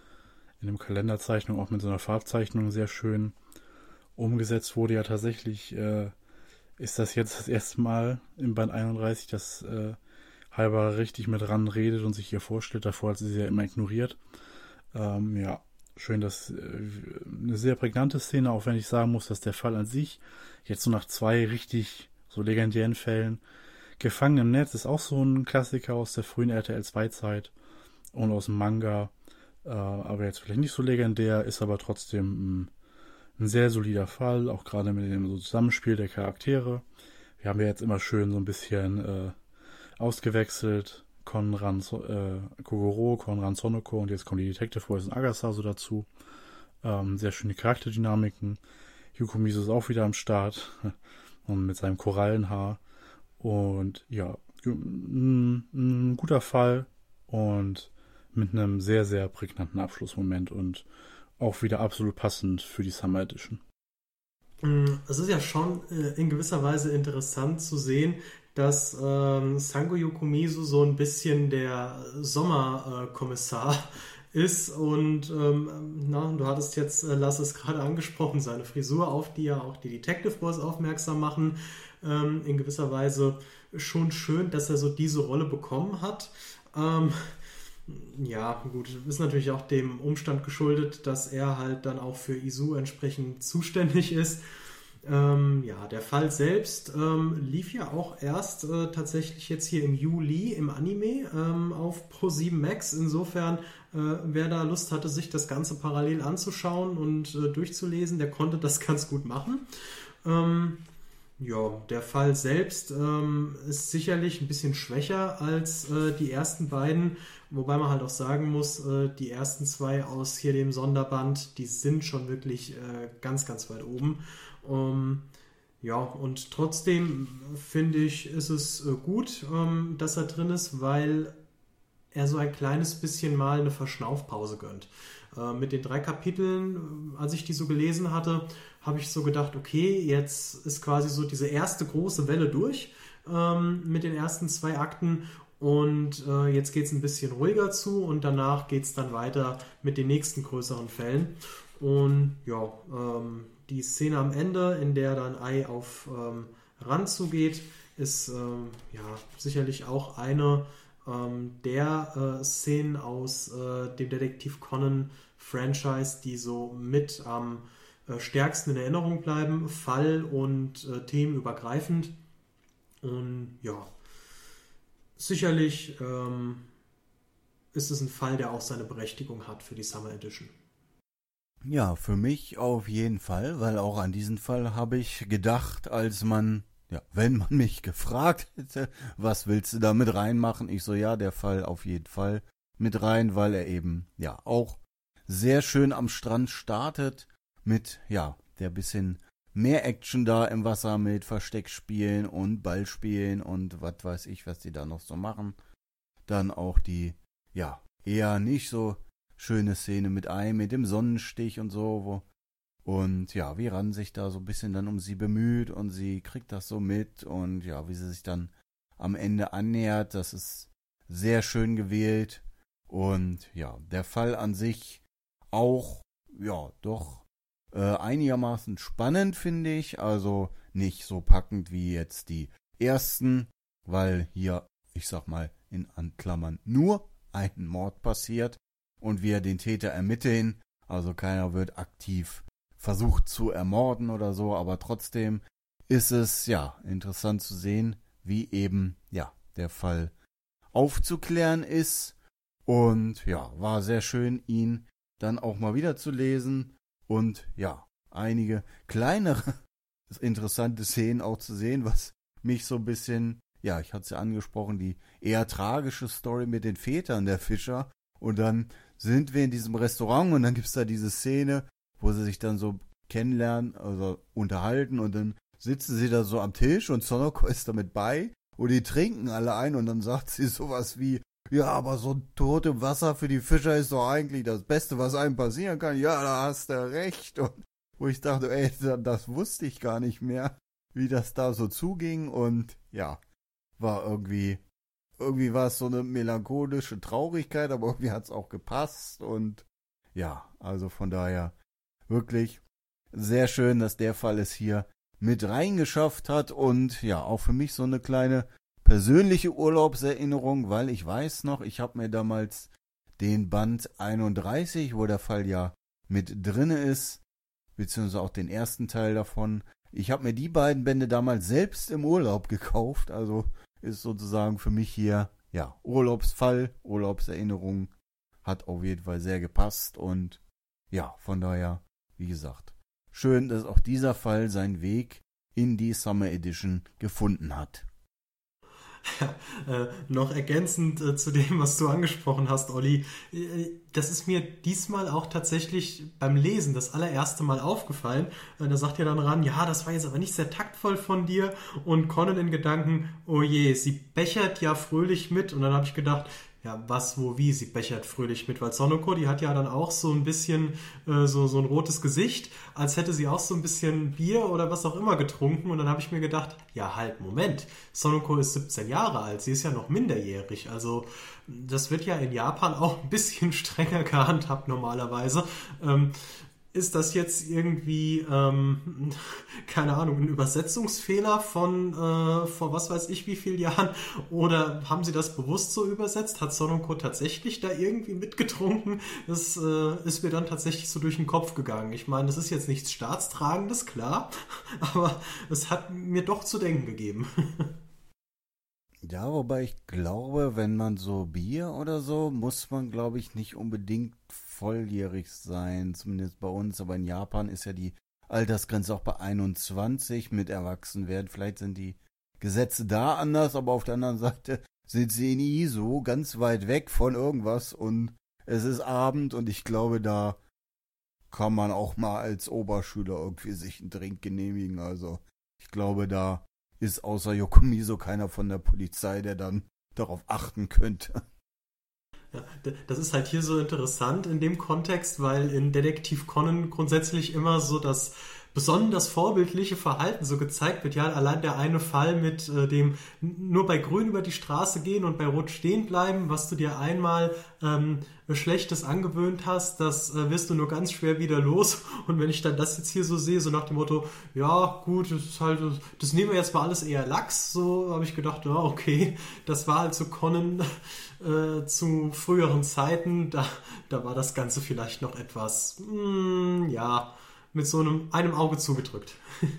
in dem Kalenderzeichnung, auch mit so einer Farbzeichnung sehr schön umgesetzt wurde. Ja, tatsächlich ist das jetzt das erste Mal im Band 31, dass Haibara richtig mit Ran redet und sich ihr vorstellt. Davor hat sie ja immer ignoriert. Ja, schön, dass eine sehr prägnante Szene, auch wenn ich sagen muss, dass der Fall an sich jetzt so nach 2 richtig so legendären Fällen, Gefangen im Netz ist auch so ein Klassiker aus der frühen RTL 2 Zeit und aus dem Manga, aber jetzt vielleicht nicht so legendär, ist aber trotzdem ein sehr solider Fall, auch gerade mit dem so Zusammenspiel der Charaktere. Wir haben ja jetzt immer schön so ein bisschen ausgewechselt, Kogoro, Konran Sonoko und jetzt kommen die Detective Boys und Agatha so dazu. Sehr schöne Charakterdynamiken. Yuko Miso ist auch wieder am Start und mit seinem Korallenhaar. Und ja, ein guter Fall und mit einem sehr, sehr prägnanten Abschlussmoment und auch wieder absolut passend für die Summer Edition. Es ist ja schon in gewisser Weise interessant zu sehen, dass Sango Yokomizu so ein bisschen der Sommerkommissar ist und du hattest jetzt, Lasse es gerade angesprochen, seine Frisur, auf die ja auch die Detective Boys aufmerksam machen, in gewisser Weise schon schön, dass er so diese Rolle bekommen hat. Ja, gut, ist natürlich auch dem Umstand geschuldet, dass er halt dann auch für Izu entsprechend zuständig ist. Ja, der Fall selbst lief ja auch erst tatsächlich jetzt hier im Juli im Anime auf Pro7 Max. Insofern, wer da Lust hatte, sich das Ganze parallel anzuschauen und durchzulesen, der konnte das ganz gut machen. Ja, der Fall selbst ist sicherlich ein bisschen schwächer als die ersten beiden, wobei man halt auch sagen muss, die ersten 2 aus hier dem Sonderband, die sind schon wirklich ganz, ganz weit oben. Ja, und trotzdem finde ich, ist es gut, dass er drin ist, weil er so ein kleines bisschen mal eine Verschnaufpause gönnt. Mit den 3 Kapiteln, als ich die so gelesen hatte, habe ich so gedacht, okay, jetzt ist quasi so diese erste große Welle durch mit den ersten 2 Akten und jetzt geht es ein bisschen ruhiger zu und danach geht es dann weiter mit den nächsten größeren Fällen. Und ja, die Szene am Ende, in der dann Ai auf Ran zugeht, ist ja sicherlich auch eine der Szenen aus dem Detektiv Conan Franchise, die so mit am stärksten in Erinnerung bleiben, fall- und themenübergreifend. Und ja, sicherlich ist es ein Fall, der auch seine Berechtigung hat für die Summer Edition. Ja, für mich auf jeden Fall, weil auch an diesen Fall habe ich gedacht, wenn man mich gefragt hätte, was willst du da mit reinmachen? Ich so, ja, der Fall auf jeden Fall mit rein, weil er eben, ja, auch sehr schön am Strand startet mit, ja, der bisschen mehr Action da im Wasser mit Versteckspielen und Ballspielen und was weiß ich, was die da noch so machen. Dann auch die, ja, eher nicht so schöne Szene mit Ai, mit dem Sonnenstich und so, und ja, wie Ran sich da so ein bisschen dann um sie bemüht und sie kriegt das so mit und ja, wie sie sich dann am Ende annähert, das ist sehr schön gewählt und ja, der Fall an sich auch, ja, doch einigermaßen spannend, finde ich, also nicht so packend wie jetzt die ersten, weil hier, ich sag mal, in Klammern nur ein Mord passiert und wir den Täter ermitteln, also keiner wird aktiv versucht zu ermorden oder so, aber trotzdem ist es, ja, interessant zu sehen, wie eben, ja, der Fall aufzuklären ist und ja, war sehr schön, ihn dann auch mal wieder zu lesen und ja, einige kleinere interessante Szenen auch zu sehen, was mich so ein bisschen, ja, ich hatte es ja angesprochen, die eher tragische Story mit den Vätern der Fischer und dann sind wir in diesem Restaurant und dann gibt's da diese Szene, wo sie sich dann so kennenlernen, also unterhalten und dann sitzen sie da so am Tisch und Sonoko ist damit bei und die trinken alle ein und dann sagt sie sowas wie, ja, aber so ein Tod im Wasser für die Fischer ist doch eigentlich das Beste, was einem passieren kann. Ja, da hast du recht. Und wo ich dachte, ey, das wusste ich gar nicht mehr, wie das da so zuging und ja, war irgendwie war es so eine melancholische Traurigkeit, aber irgendwie hat es auch gepasst und ja, also von daher wirklich sehr schön, dass der Fall es hier mit reingeschafft hat und ja, auch für mich so eine kleine persönliche Urlaubserinnerung, weil ich weiß noch, ich habe mir damals den Band 31, wo der Fall ja mit drinne ist, beziehungsweise auch den ersten Teil davon, ich habe mir die beiden Bände damals selbst im Urlaub gekauft, also ist sozusagen für mich hier, ja, Urlaubsfall, Urlaubserinnerung, hat auf jeden Fall sehr gepasst und ja, von daher, wie gesagt, schön, dass auch dieser Fall seinen Weg in die Summer Edition gefunden hat. Noch ergänzend zu dem, was du angesprochen hast, Olli, das ist mir diesmal auch tatsächlich beim Lesen das allererste Mal aufgefallen. Da sagt ja dann Ran, ja, das war jetzt aber nicht sehr taktvoll von dir und Conan in Gedanken, oh je, sie bechert ja fröhlich mit und dann habe ich gedacht, ja, was, wo, wie, sie bechert fröhlich mit, weil Sonoko, die hat ja dann auch so ein bisschen so ein rotes Gesicht, als hätte sie auch so ein bisschen Bier oder was auch immer getrunken und dann habe ich mir gedacht, ja halt, Moment, Sonoko ist 17 Jahre alt, sie ist ja noch minderjährig, also das wird ja in Japan auch ein bisschen strenger gehandhabt normalerweise. Ist das jetzt irgendwie, keine Ahnung, ein Übersetzungsfehler von vor was weiß ich wie vielen Jahren? Oder haben sie das bewusst so übersetzt? Hat Sonoko tatsächlich da irgendwie mitgetrunken? Das ist mir dann tatsächlich so durch den Kopf gegangen. Ich meine, das ist jetzt nichts Staatstragendes, klar, aber es hat mir doch zu denken gegeben. Ja, wobei ich glaube, wenn man so Bier oder so, muss man, glaube ich, nicht unbedingt volljährig sein, zumindest bei uns, aber in Japan ist ja die Altersgrenze auch bei 21 mit Erwachsenwerden. Vielleicht sind die Gesetze da anders, aber auf der anderen Seite sind sie in ISO ganz weit weg von irgendwas und es ist Abend und ich glaube, da kann man auch mal als Oberschüler irgendwie sich einen Drink genehmigen. Also ich glaube, da ist außer Yokomiso keiner von der Polizei, der dann darauf achten könnte. Ja, das ist halt hier so interessant in dem Kontext, weil in Detektiv Conan grundsätzlich immer so das besonders vorbildliche Verhalten so gezeigt wird. Ja, allein der eine Fall mit dem nur bei Grün über die Straße gehen und bei Rot stehen bleiben, was du dir einmal Schlechtes angewöhnt hast, das wirst du nur ganz schwer wieder los. Und wenn ich dann das jetzt hier so sehe, so nach dem Motto, ja gut, das ist halt, das nehmen wir jetzt mal alles eher lax, so habe ich gedacht, ja okay, das war halt so Conan zu früheren Zeiten, da war das Ganze vielleicht noch etwas, ja, mit so einem Auge zugedrückt.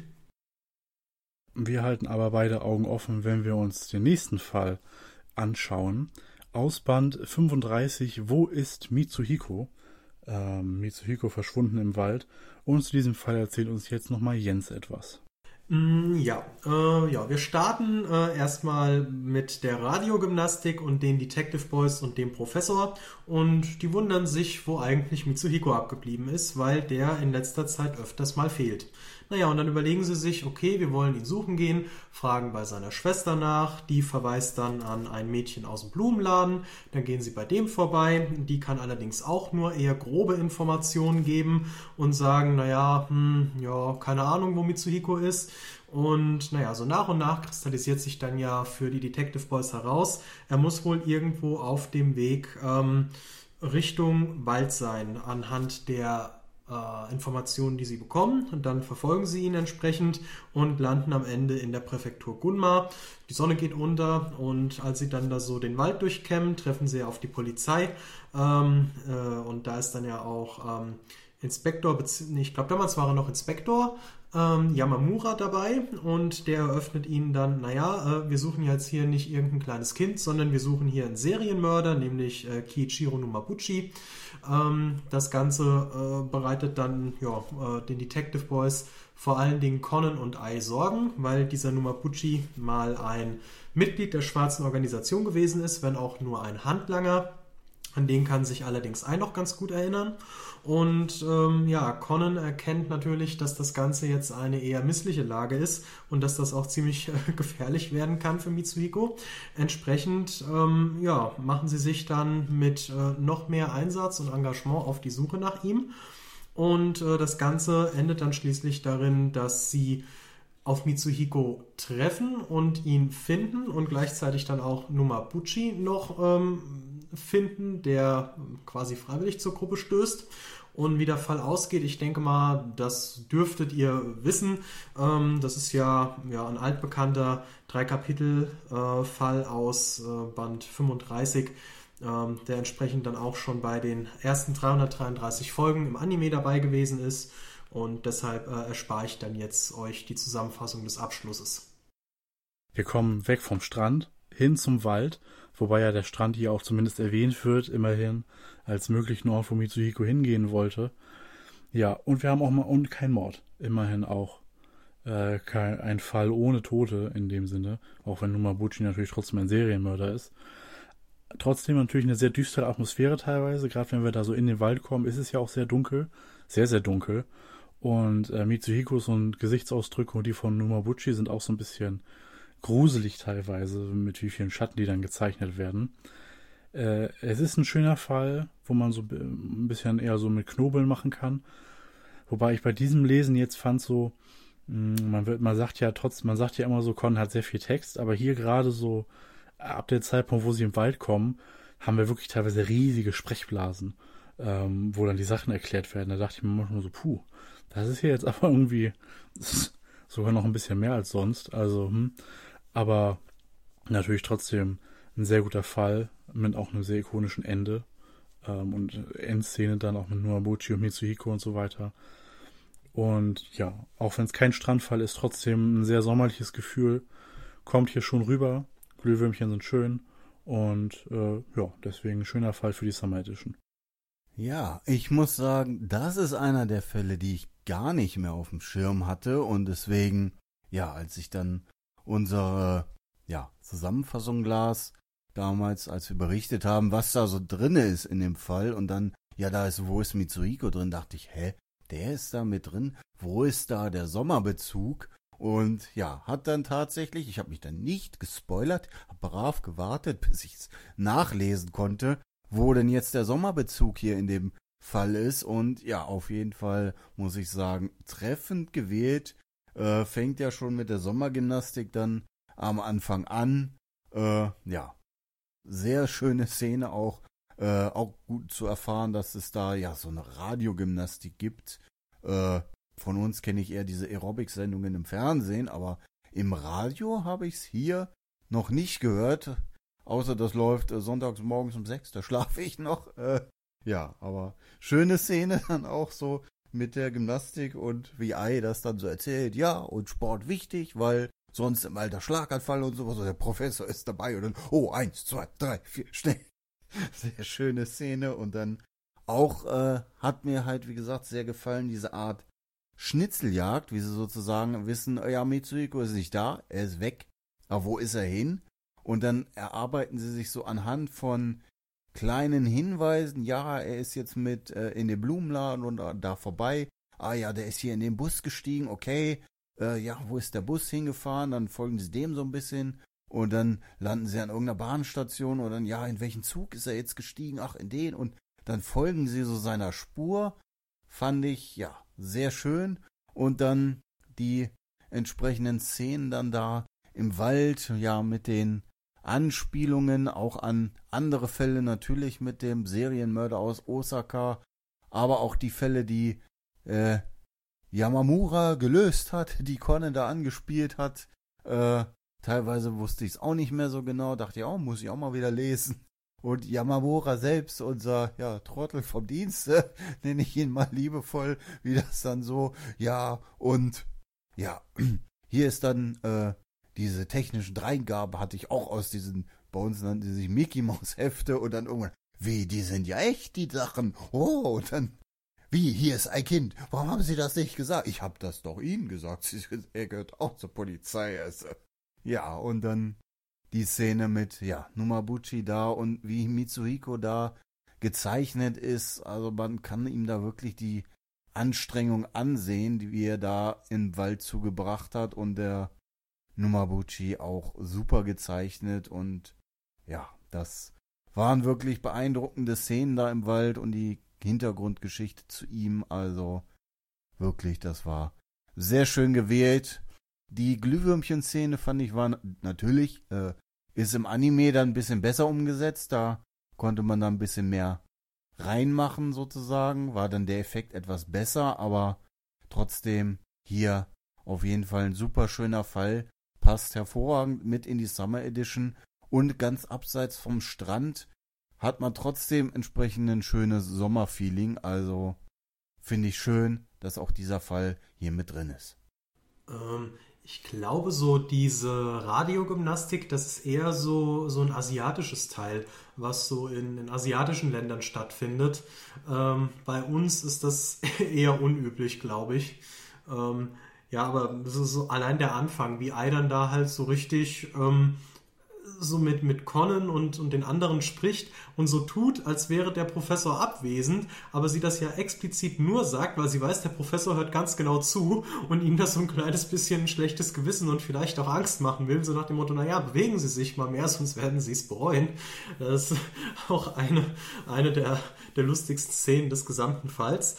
Wir halten aber beide Augen offen, wenn wir uns den nächsten Fall anschauen. Aus Band 35, Wo ist Mitsuhiko? Mitsuhiko verschwunden im Wald. Und zu diesem Fall erzählt uns jetzt nochmal Jens etwas. Ja, wir starten erstmal mit der Radiogymnastik und den Detective Boys und dem Professor. Und die wundern sich, wo eigentlich Mitsuhiko abgeblieben ist, weil der in letzter Zeit öfters mal fehlt. Naja, und dann überlegen sie sich, okay, wir wollen ihn suchen gehen, fragen bei seiner Schwester nach, die verweist dann an ein Mädchen aus dem Blumenladen, dann gehen sie bei dem vorbei, die kann allerdings auch nur eher grobe Informationen geben und sagen, naja, keine Ahnung, wo Mitsuhiko ist. Und naja, so nach und nach kristallisiert sich dann ja für die Detective Boys heraus, er muss wohl irgendwo auf dem Weg Richtung Wald sein, anhand der Informationen, die sie bekommen, und dann verfolgen sie ihn entsprechend und landen am Ende in der Präfektur Gunma. Die Sonne geht unter und als sie dann da so den Wald durchkämmen, treffen sie auf die Polizei und da ist dann ja auch Inspektor, ich glaube damals war er noch Inspektor, Yamamura dabei und der eröffnet ihnen dann, wir suchen jetzt hier nicht irgendein kleines Kind, sondern wir suchen hier einen Serienmörder, nämlich Kiichiro Numabuchi. Das Ganze bereitet dann den Detective Boys vor allen Dingen Conan und Ai Sorgen, weil dieser Numabuchi mal ein Mitglied der schwarzen Organisation gewesen ist, wenn auch nur ein Handlanger. An den kann sich allerdings Ai noch ganz gut erinnern. Und Conan erkennt natürlich, dass das Ganze jetzt eine eher missliche Lage ist und dass das auch ziemlich gefährlich werden kann für Mitsuhiko. Entsprechend machen sie sich dann mit noch mehr Einsatz und Engagement auf die Suche nach ihm. Und das Ganze endet dann schließlich darin, dass sie auf Mitsuhiko treffen und ihn finden und gleichzeitig dann auch Numabuchi noch finden, der quasi freiwillig zur Gruppe stößt. Und wie der Fall ausgeht, ich denke mal, das dürftet ihr wissen. Das ist ja ein altbekannter 3-Kapitel-Fall aus Band 35, der entsprechend dann auch schon bei den ersten 333 Folgen im Anime dabei gewesen ist. Und deshalb erspare ich dann jetzt euch die Zusammenfassung des Abschlusses. Wir kommen weg vom Strand hin zum Wald, wobei ja der Strand hier auch zumindest erwähnt wird, immerhin als möglichen Ort, wo Mitsuhiko hingehen wollte. Ja, und wir haben auch mal kein Mord, immerhin auch ein Fall ohne Tote in dem Sinne, auch wenn Numabuchi natürlich trotzdem ein Serienmörder ist. Trotzdem natürlich eine sehr düstere Atmosphäre teilweise, gerade wenn wir da so in den Wald kommen, ist es ja auch sehr dunkel, sehr, sehr dunkel. Und Mitsuhikos und Gesichtsausdrücke und die von Numabuchi sind auch so ein bisschen gruselig teilweise, mit wie vielen Schatten die dann gezeichnet werden. Es ist ein schöner Fall, wo man so ein bisschen eher so mit Knobeln machen kann. Wobei ich bei diesem Lesen jetzt fand so, man sagt ja immer so, Conan hat sehr viel Text, aber hier gerade so ab dem Zeitpunkt, wo sie im Wald kommen, haben wir wirklich teilweise riesige Sprechblasen, wo dann die Sachen erklärt werden. Da dachte ich mir manchmal so, das ist hier jetzt aber irgendwie sogar noch ein bisschen mehr als sonst. Also, aber natürlich trotzdem ein sehr guter Fall mit auch einem sehr ikonischen Ende und Endszene dann auch mit Numabuchi und Mitsuhiko und so weiter. Und ja, auch wenn es kein Strandfall ist, trotzdem ein sehr sommerliches Gefühl. Kommt hier schon rüber. Glühwürmchen sind schön und deswegen ein schöner Fall für die Summer Edition. Ja, ich muss sagen, das ist einer der Fälle, die ich gar nicht mehr auf dem Schirm hatte und deswegen, als ich dann unsere Zusammenfassung las, damals, als wir berichtet haben, was da so drin ist in dem Fall und dann, wo ist Mitsuhiko drin, dachte ich, der ist da mit drin, wo ist da der Sommerbezug? Und hat dann tatsächlich, ich habe mich dann nicht gespoilert, habe brav gewartet, bis ich es nachlesen konnte, wo denn jetzt der Sommerbezug hier in dem Fall ist. Und ja, auf jeden Fall muss ich sagen, treffend gewählt. Fängt ja schon mit der Sommergymnastik dann am Anfang an. Ja, sehr schöne Szene auch. Auch gut zu erfahren, dass es da ja so eine Radiogymnastik gibt. Von uns kenne ich eher diese Aerobic-Sendungen im Fernsehen, aber im Radio habe ich es hier noch nicht gehört. Außer das läuft sonntags morgens um 6, da schlafe ich noch. Ja, aber schöne Szene dann auch so mit der Gymnastik und wie Ai das dann so erzählt. Ja, und Sport wichtig, weil sonst im Alter Schlaganfall und sowas. Und der Professor ist dabei und dann, 1, 2, 3, 4, schnell. Sehr schöne Szene und dann auch hat mir halt, wie gesagt, sehr gefallen, diese Art Schnitzeljagd, wie sie sozusagen wissen, ja, Mitsuhiko ist nicht da, er ist weg, aber wo ist er hin? Und dann erarbeiten sie sich so anhand von kleinen Hinweisen, ja, er ist jetzt mit in den Blumenladen und da vorbei, ah ja, der ist hier in den Bus gestiegen, okay, ja, wo ist der Bus hingefahren? Dann folgen sie dem so ein bisschen. Und dann landen sie an irgendeiner Bahnstation und dann, ja, in welchen Zug ist er jetzt gestiegen? Ach, in den. Und dann folgen sie so seiner Spur. Fand ich, ja, sehr schön. Und dann die entsprechenden Szenen dann da im Wald, ja, mit den Anspielungen auch an andere Fälle, natürlich mit dem Serienmörder aus Osaka, aber auch die Fälle, die Yamamura gelöst hat, die Conan da angespielt hat. Teilweise wusste ich es auch nicht mehr so genau, dachte ich, oh, muss ich auch mal wieder lesen. Und Yamamura selbst, unser Trottel vom Dienste, nenne ich ihn mal liebevoll, wie das dann so, ja, und ja, hier ist dann diese technischen Dreingaben hatte ich auch aus diesen, bei uns nannten sie sich Mickey Mouse Hefte und dann irgendwann, wie, die sind ja echt, die Sachen, oh, und dann, wie, hier ist ein Kind, warum haben Sie das nicht gesagt? Ich habe das doch Ihnen gesagt, er gehört auch zur Polizei, also. Ja, und dann die Szene mit, ja, Numabuchi da und wie Mitsuhiko da gezeichnet ist. Also man kann ihm da wirklich die Anstrengung ansehen, die er da im Wald zugebracht hat. Und der Numabuchi auch super gezeichnet. Und ja, das waren wirklich beeindruckende Szenen da im Wald und die Hintergrundgeschichte zu ihm. Also wirklich, das war sehr schön gewählt. Die Glühwürmchen-Szene fand ich war natürlich, ist im Anime dann ein bisschen besser umgesetzt. Da konnte man da ein bisschen mehr reinmachen sozusagen. War dann der Effekt etwas besser, aber trotzdem hier auf jeden Fall ein super schöner Fall. Passt hervorragend mit in die Summer Edition. Und ganz abseits vom Strand hat man trotzdem entsprechend ein schönes Sommerfeeling. Also finde ich schön, dass auch dieser Fall hier mit drin ist. Ich glaube, so diese Radiogymnastik, das ist eher so ein asiatisches Teil, was so in asiatischen Ländern stattfindet. Bei uns ist das eher unüblich, glaube ich. Ja, aber das ist so allein der Anfang, wie Ai dann da halt so richtig so mit Conan und den anderen spricht und so tut, als wäre der Professor abwesend, aber sie das ja explizit nur sagt, weil sie weiß, der Professor hört ganz genau zu und ihm das so ein kleines bisschen ein schlechtes Gewissen und vielleicht auch Angst machen will, so nach dem Motto, naja, bewegen Sie sich mal mehr, sonst werden Sie es bereuen. Das ist auch eine der lustigsten Szenen des gesamten Falls.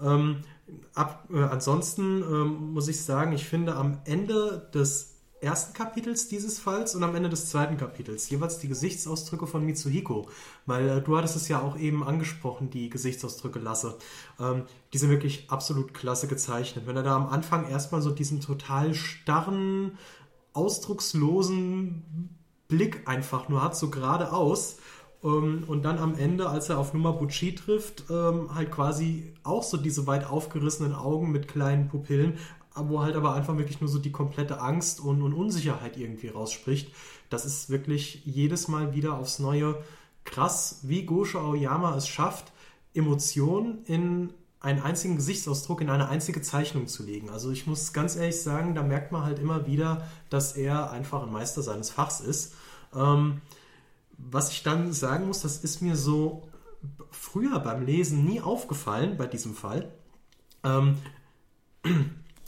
Ansonsten muss ich sagen, ich finde am Ende des ersten Kapitels dieses Falls und am Ende des zweiten Kapitels jeweils die Gesichtsausdrücke von Mitsuhiko, weil du hattest es ja auch eben angesprochen, die Gesichtsausdrücke, Lasse. Die sind wirklich absolut klasse gezeichnet. Wenn er da am Anfang erstmal so diesen total starren, ausdruckslosen Blick einfach nur hat, so geradeaus, und dann am Ende, als er auf Numabuchi trifft, halt quasi auch so diese weit aufgerissenen Augen mit kleinen Pupillen, wo halt aber einfach wirklich nur so die komplette Angst und Unsicherheit irgendwie rausspricht. Das ist wirklich jedes Mal wieder aufs Neue krass, wie Gosho Aoyama es schafft, Emotionen in einen einzigen Gesichtsausdruck, in eine einzige Zeichnung zu legen. Also ich muss ganz ehrlich sagen, da merkt man halt immer wieder, dass er einfach ein Meister seines Fachs ist. Was ich dann sagen muss, das ist mir so früher beim Lesen nie aufgefallen bei diesem Fall.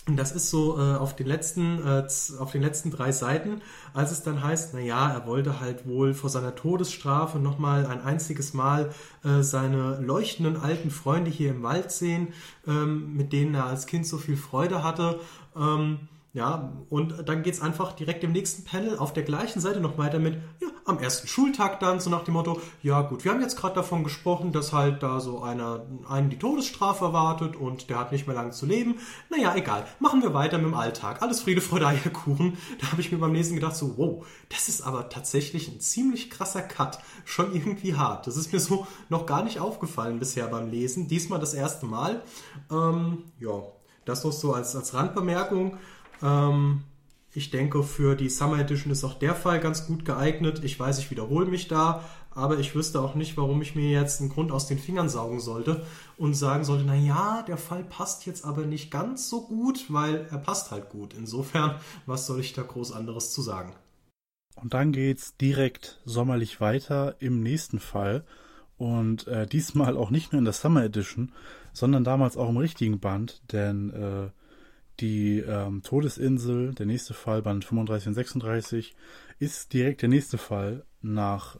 Und das ist so auf den letzten 3 Seiten, als es dann heißt, naja, er wollte halt wohl vor seiner Todesstrafe nochmal ein einziges Mal seine leuchtenden alten Freunde hier im Wald sehen, mit denen er als Kind so viel Freude hatte. Ja, und dann geht's einfach direkt im nächsten Panel auf der gleichen Seite noch weiter mit, ja, am ersten Schultag dann, so nach dem Motto, ja gut, wir haben jetzt gerade davon gesprochen, dass halt da so einen die Todesstrafe erwartet und der hat nicht mehr lange zu leben. Naja, egal, machen wir weiter mit dem Alltag. Alles Friede, Freude, Eierkuchen. Da habe ich mir beim Lesen gedacht, so, wow, das ist aber tatsächlich ein ziemlich krasser Cut. Schon irgendwie hart. Das ist mir so noch gar nicht aufgefallen bisher beim Lesen. Diesmal das erste Mal. Ja, das noch so als Randbemerkung. Ich denke, für die Summer Edition ist auch der Fall ganz gut geeignet. Ich weiß, ich wiederhole mich da, aber ich wüsste auch nicht, warum ich mir jetzt einen Grund aus den Fingern saugen sollte und sagen sollte, naja, der Fall passt jetzt aber nicht ganz so gut, weil er passt halt gut. Insofern, was soll ich da groß anderes zu sagen? Und dann geht's direkt sommerlich weiter im nächsten Fall. Und diesmal auch nicht nur in der Summer Edition, sondern damals auch im richtigen Band, denn die Todesinsel, der nächste Fall, Band 35 und 36, ist direkt der nächste Fall nach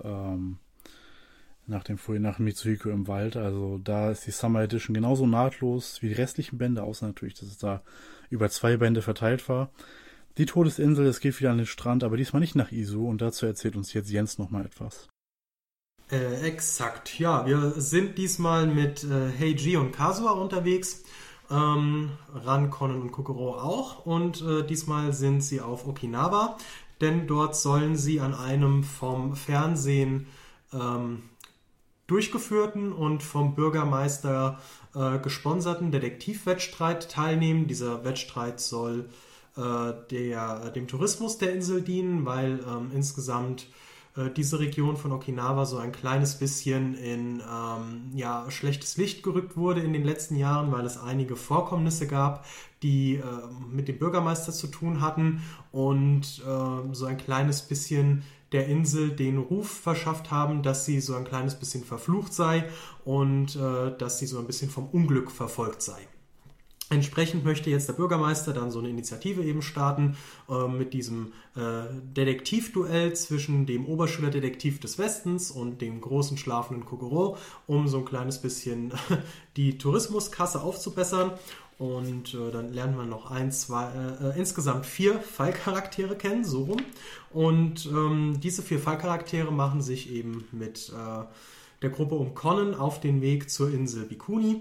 Mitsuhiko im Wald. Also da ist die Summer Edition genauso nahtlos wie die restlichen Bände, außer natürlich, dass es da über 2 Bände verteilt war. Die Todesinsel, es geht wieder an den Strand, aber diesmal nicht nach Izu, und dazu erzählt uns jetzt Jens nochmal etwas. Exakt, ja, wir sind diesmal mit Heiji und Kazuha unterwegs. Ran, Conan und Kokoro auch, und diesmal sind sie auf Okinawa, denn dort sollen sie an einem vom Fernsehen durchgeführten und vom Bürgermeister gesponserten Detektivwettstreit teilnehmen. Dieser Wettstreit soll dem Tourismus der Insel dienen, weil insgesamt diese Region von Okinawa so ein kleines bisschen in schlechtes Licht gerückt wurde in den letzten Jahren, weil es einige Vorkommnisse gab, die mit dem Bürgermeister zu tun hatten und so ein kleines bisschen der Insel den Ruf verschafft haben, dass sie so ein kleines bisschen verflucht sei und dass sie so ein bisschen vom Unglück verfolgt sei. Entsprechend möchte jetzt der Bürgermeister dann so eine Initiative eben starten mit diesem Detektivduell zwischen dem Oberschülerdetektiv des Westens und dem großen schlafenden Kokoro, um so ein kleines bisschen die Tourismuskasse aufzubessern. Und dann lernt man noch insgesamt 4 Fallcharaktere kennen, so rum. Und diese 4 Fallcharaktere machen sich eben mit der Gruppe um Conan auf den Weg zur Insel Bikuni.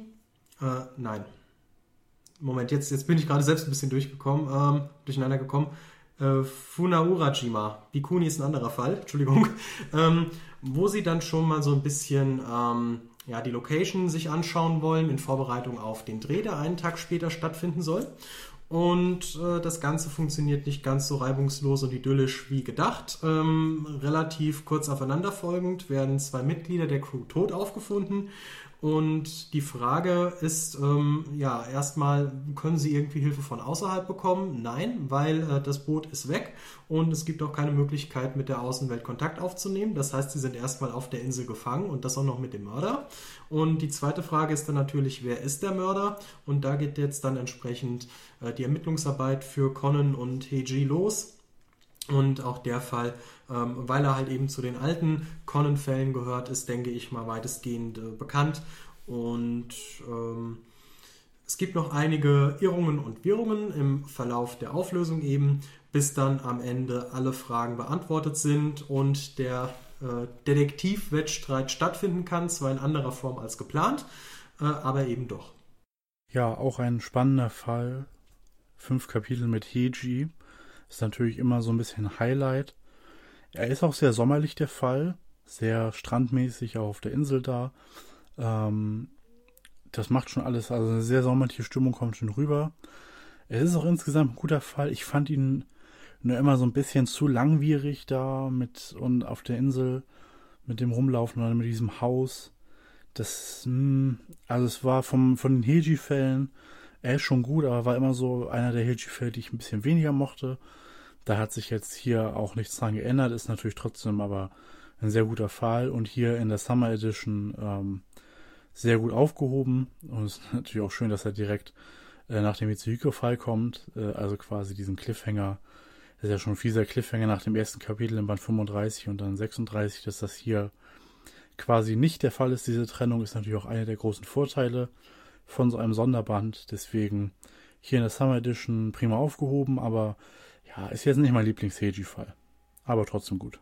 Moment, jetzt bin ich gerade selbst ein bisschen durcheinander gekommen. Funaurajima, Bikuni ist ein anderer Fall, Entschuldigung, wo sie dann schon mal so ein bisschen die Location sich anschauen wollen in Vorbereitung auf den Dreh, der einen Tag später stattfinden soll. Und das Ganze funktioniert nicht ganz so reibungslos und idyllisch wie gedacht. Relativ kurz aufeinanderfolgend werden 2 Mitglieder der Crew tot aufgefunden. Und die Frage ist, erstmal, können sie irgendwie Hilfe von außerhalb bekommen? Nein, weil das Boot ist weg und es gibt auch keine Möglichkeit, mit der Außenwelt Kontakt aufzunehmen. Das heißt, sie sind erstmal auf der Insel gefangen und das auch noch mit dem Mörder. Und die zweite Frage ist dann natürlich, wer ist der Mörder? Und da geht jetzt dann entsprechend die Ermittlungsarbeit für Conan und Heiji los. Und auch der Fall, weil er halt eben zu den alten Conan-Fällen gehört, ist, denke ich mal, weitestgehend bekannt. Und es gibt noch einige Irrungen und Wirrungen im Verlauf der Auflösung eben, bis dann am Ende alle Fragen beantwortet sind und der Detektivwettstreit stattfinden kann, zwar in anderer Form als geplant, aber eben doch. Ja, auch ein spannender Fall. 5 Kapitel mit Heiji. Ist natürlich immer so ein bisschen Highlight. Er ist auch sehr sommerlich, der Fall. Sehr strandmäßig auch auf der Insel da. Das macht schon alles, also eine sehr sommerliche Stimmung kommt schon rüber. Es ist auch insgesamt ein guter Fall. Ich fand ihn nur immer so ein bisschen zu langwierig da und auf der Insel mit dem Rumlaufen oder mit diesem Haus. Es war von den Heiji-Fällen, er ist schon gut, aber war immer so einer der Heiji-Fälle, die ich ein bisschen weniger mochte. Da hat sich jetzt hier auch nichts dran geändert, ist natürlich trotzdem aber ein sehr guter Fall und hier in der Summer Edition sehr gut aufgehoben. Und es ist natürlich auch schön, dass er direkt nach dem Mitsuhiko-Fall kommt, also quasi diesen Cliffhanger. Das ist ja schon ein fieser Cliffhanger nach dem ersten Kapitel im Band 35 und dann 36, dass das hier quasi nicht der Fall ist. Diese Trennung ist natürlich auch einer der großen Vorteile von so einem Sonderband. Deswegen hier in der Summer Edition prima aufgehoben, aber ja, ist jetzt nicht mein Lieblings-Heiji-Fall. Aber trotzdem gut.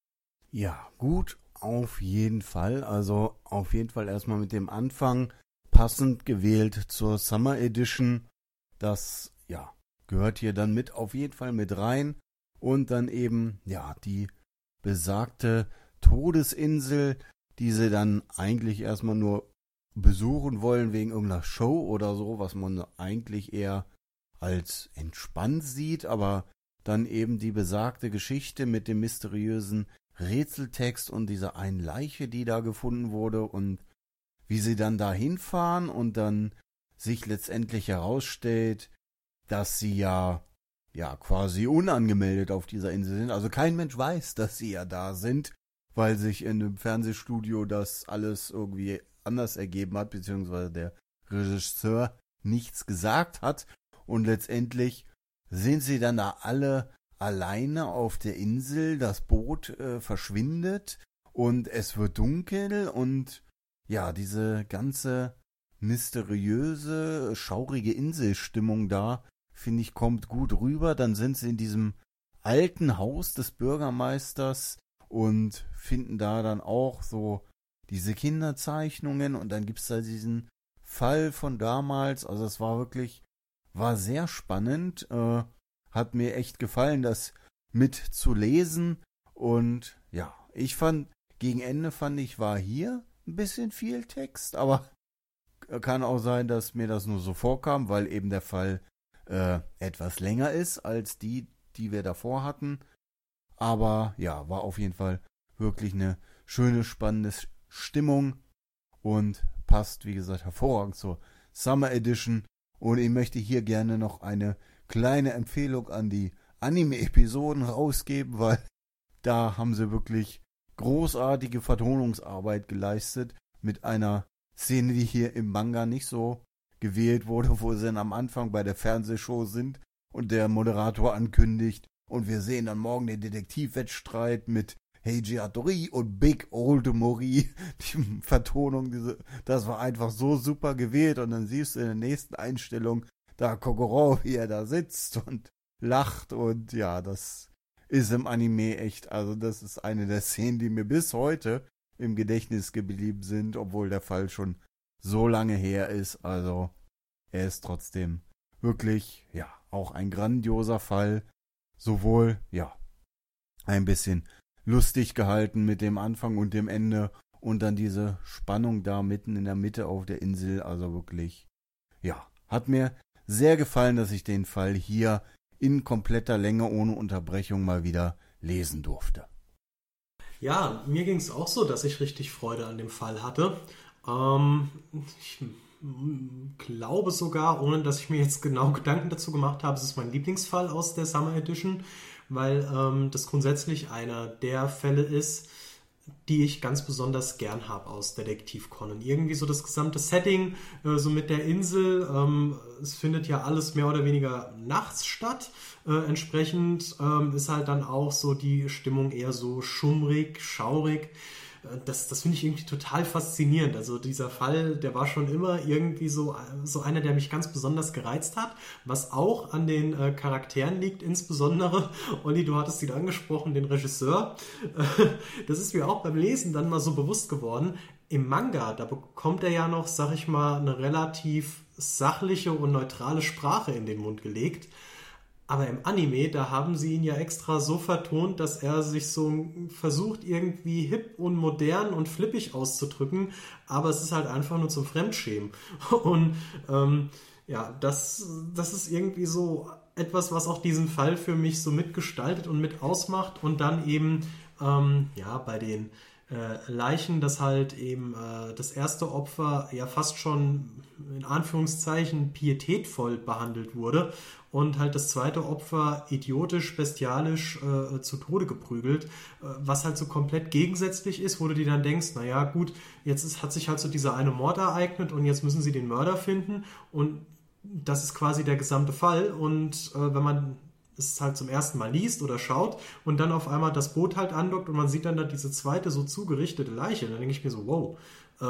Ja, gut, auf jeden Fall. Also auf jeden Fall erstmal mit dem Anfang passend gewählt zur Summer Edition. Das, ja, gehört hier dann auf jeden Fall mit rein. Und dann eben, ja, die besagte Todesinsel, die sie dann eigentlich erstmal nur besuchen wollen wegen irgendeiner Show oder so, was man eigentlich eher als entspannt sieht, aber dann eben die besagte Geschichte mit dem mysteriösen Rätseltext und dieser einen Leiche, die da gefunden wurde und wie sie dann da hinfahren und dann sich letztendlich herausstellt, dass sie ja quasi unangemeldet auf dieser Insel sind. Also kein Mensch weiß, dass sie ja da sind, weil sich in einem Fernsehstudio das alles irgendwie anders ergeben hat, beziehungsweise der Regisseur nichts gesagt hat. Und letztendlich sind sie dann da alle alleine auf der Insel, das Boot verschwindet und es wird dunkel und ja, diese ganze mysteriöse, schaurige Inselstimmung da, finde ich, kommt gut rüber. Dann sind sie in diesem alten Haus des Bürgermeisters und finden da dann auch so diese Kinderzeichnungen und dann gibt es da diesen Fall von damals. Also es war sehr spannend, hat mir echt gefallen, das mit zu lesen und ja, gegen Ende war hier ein bisschen viel Text, aber kann auch sein, dass mir das nur so vorkam, weil eben der Fall etwas länger ist als die wir davor hatten. Aber ja, war auf jeden Fall wirklich eine schöne, spannende Stimmung und passt, wie gesagt, hervorragend zur Summer Edition. Und ich möchte hier gerne noch eine kleine Empfehlung an die Anime-Episoden rausgeben, weil da haben sie wirklich großartige Vertonungsarbeit geleistet mit einer Szene, die hier im Manga nicht so gewählt wurde, wo sie dann am Anfang bei der Fernsehshow sind und der Moderator ankündigt und wir sehen dann morgen den Detektivwettstreit mit Heiji Hattori und Big Old Mori. Die Vertonung, das war einfach so super gewählt und dann siehst du in der nächsten Einstellung da Kokoro, wie er da sitzt und lacht und ja, das ist im Anime echt, also das ist eine der Szenen, die mir bis heute im Gedächtnis geblieben sind, obwohl der Fall schon so lange her ist. Also er ist trotzdem wirklich, ja, auch ein grandioser Fall. Sowohl, ja, ein bisschen lustig gehalten mit dem Anfang und dem Ende und dann diese Spannung da mitten in der Mitte auf der Insel. Also wirklich, ja, hat mir sehr gefallen, dass ich den Fall hier in kompletter Länge ohne Unterbrechung mal wieder lesen durfte. Ja, mir ging es auch so, dass ich richtig Freude an dem Fall hatte. Ich glaube sogar, ohne dass ich mir jetzt genau Gedanken dazu gemacht habe, es ist mein Lieblingsfall aus der Summer Edition, weil das grundsätzlich einer der Fälle ist, die ich ganz besonders gern habe aus Detektiv Conan. Irgendwie so das gesamte Setting, so mit der Insel, es findet ja alles mehr oder weniger nachts statt. Entsprechend ist halt dann auch so die Stimmung eher so schummrig, schaurig. Das finde ich irgendwie total faszinierend. Also dieser Fall, der war schon immer irgendwie so einer, der mich ganz besonders gereizt hat, was auch an den Charakteren liegt, insbesondere, Olli, du hattest ihn angesprochen, den Regisseur. Das ist mir auch beim Lesen dann mal so bewusst geworden. Im Manga, da bekommt er ja noch, sag ich mal, eine relativ sachliche und neutrale Sprache in den Mund gelegt. Aber im Anime, da haben sie ihn ja extra so vertont, dass er sich so versucht, irgendwie hip und modern und flippig auszudrücken, aber es ist halt einfach nur zum Fremdschämen. Und ja, das ist irgendwie so etwas, was auch diesen Fall für mich so mitgestaltet und mit ausmacht und dann eben ja, bei den Leichen, dass halt eben das erste Opfer ja fast schon in Anführungszeichen pietätvoll behandelt wurde und halt das zweite Opfer idiotisch, bestialisch zu Tode geprügelt, was halt so komplett gegensätzlich ist, wo du dir dann denkst, naja gut, hat sich halt so dieser eine Mord ereignet und jetzt müssen sie den Mörder finden und das ist quasi der gesamte Fall. Und wenn man es halt zum ersten Mal liest oder schaut und dann auf einmal das Boot halt andockt und man sieht dann da diese zweite so zugerichtete Leiche, dann denke ich mir so, wow,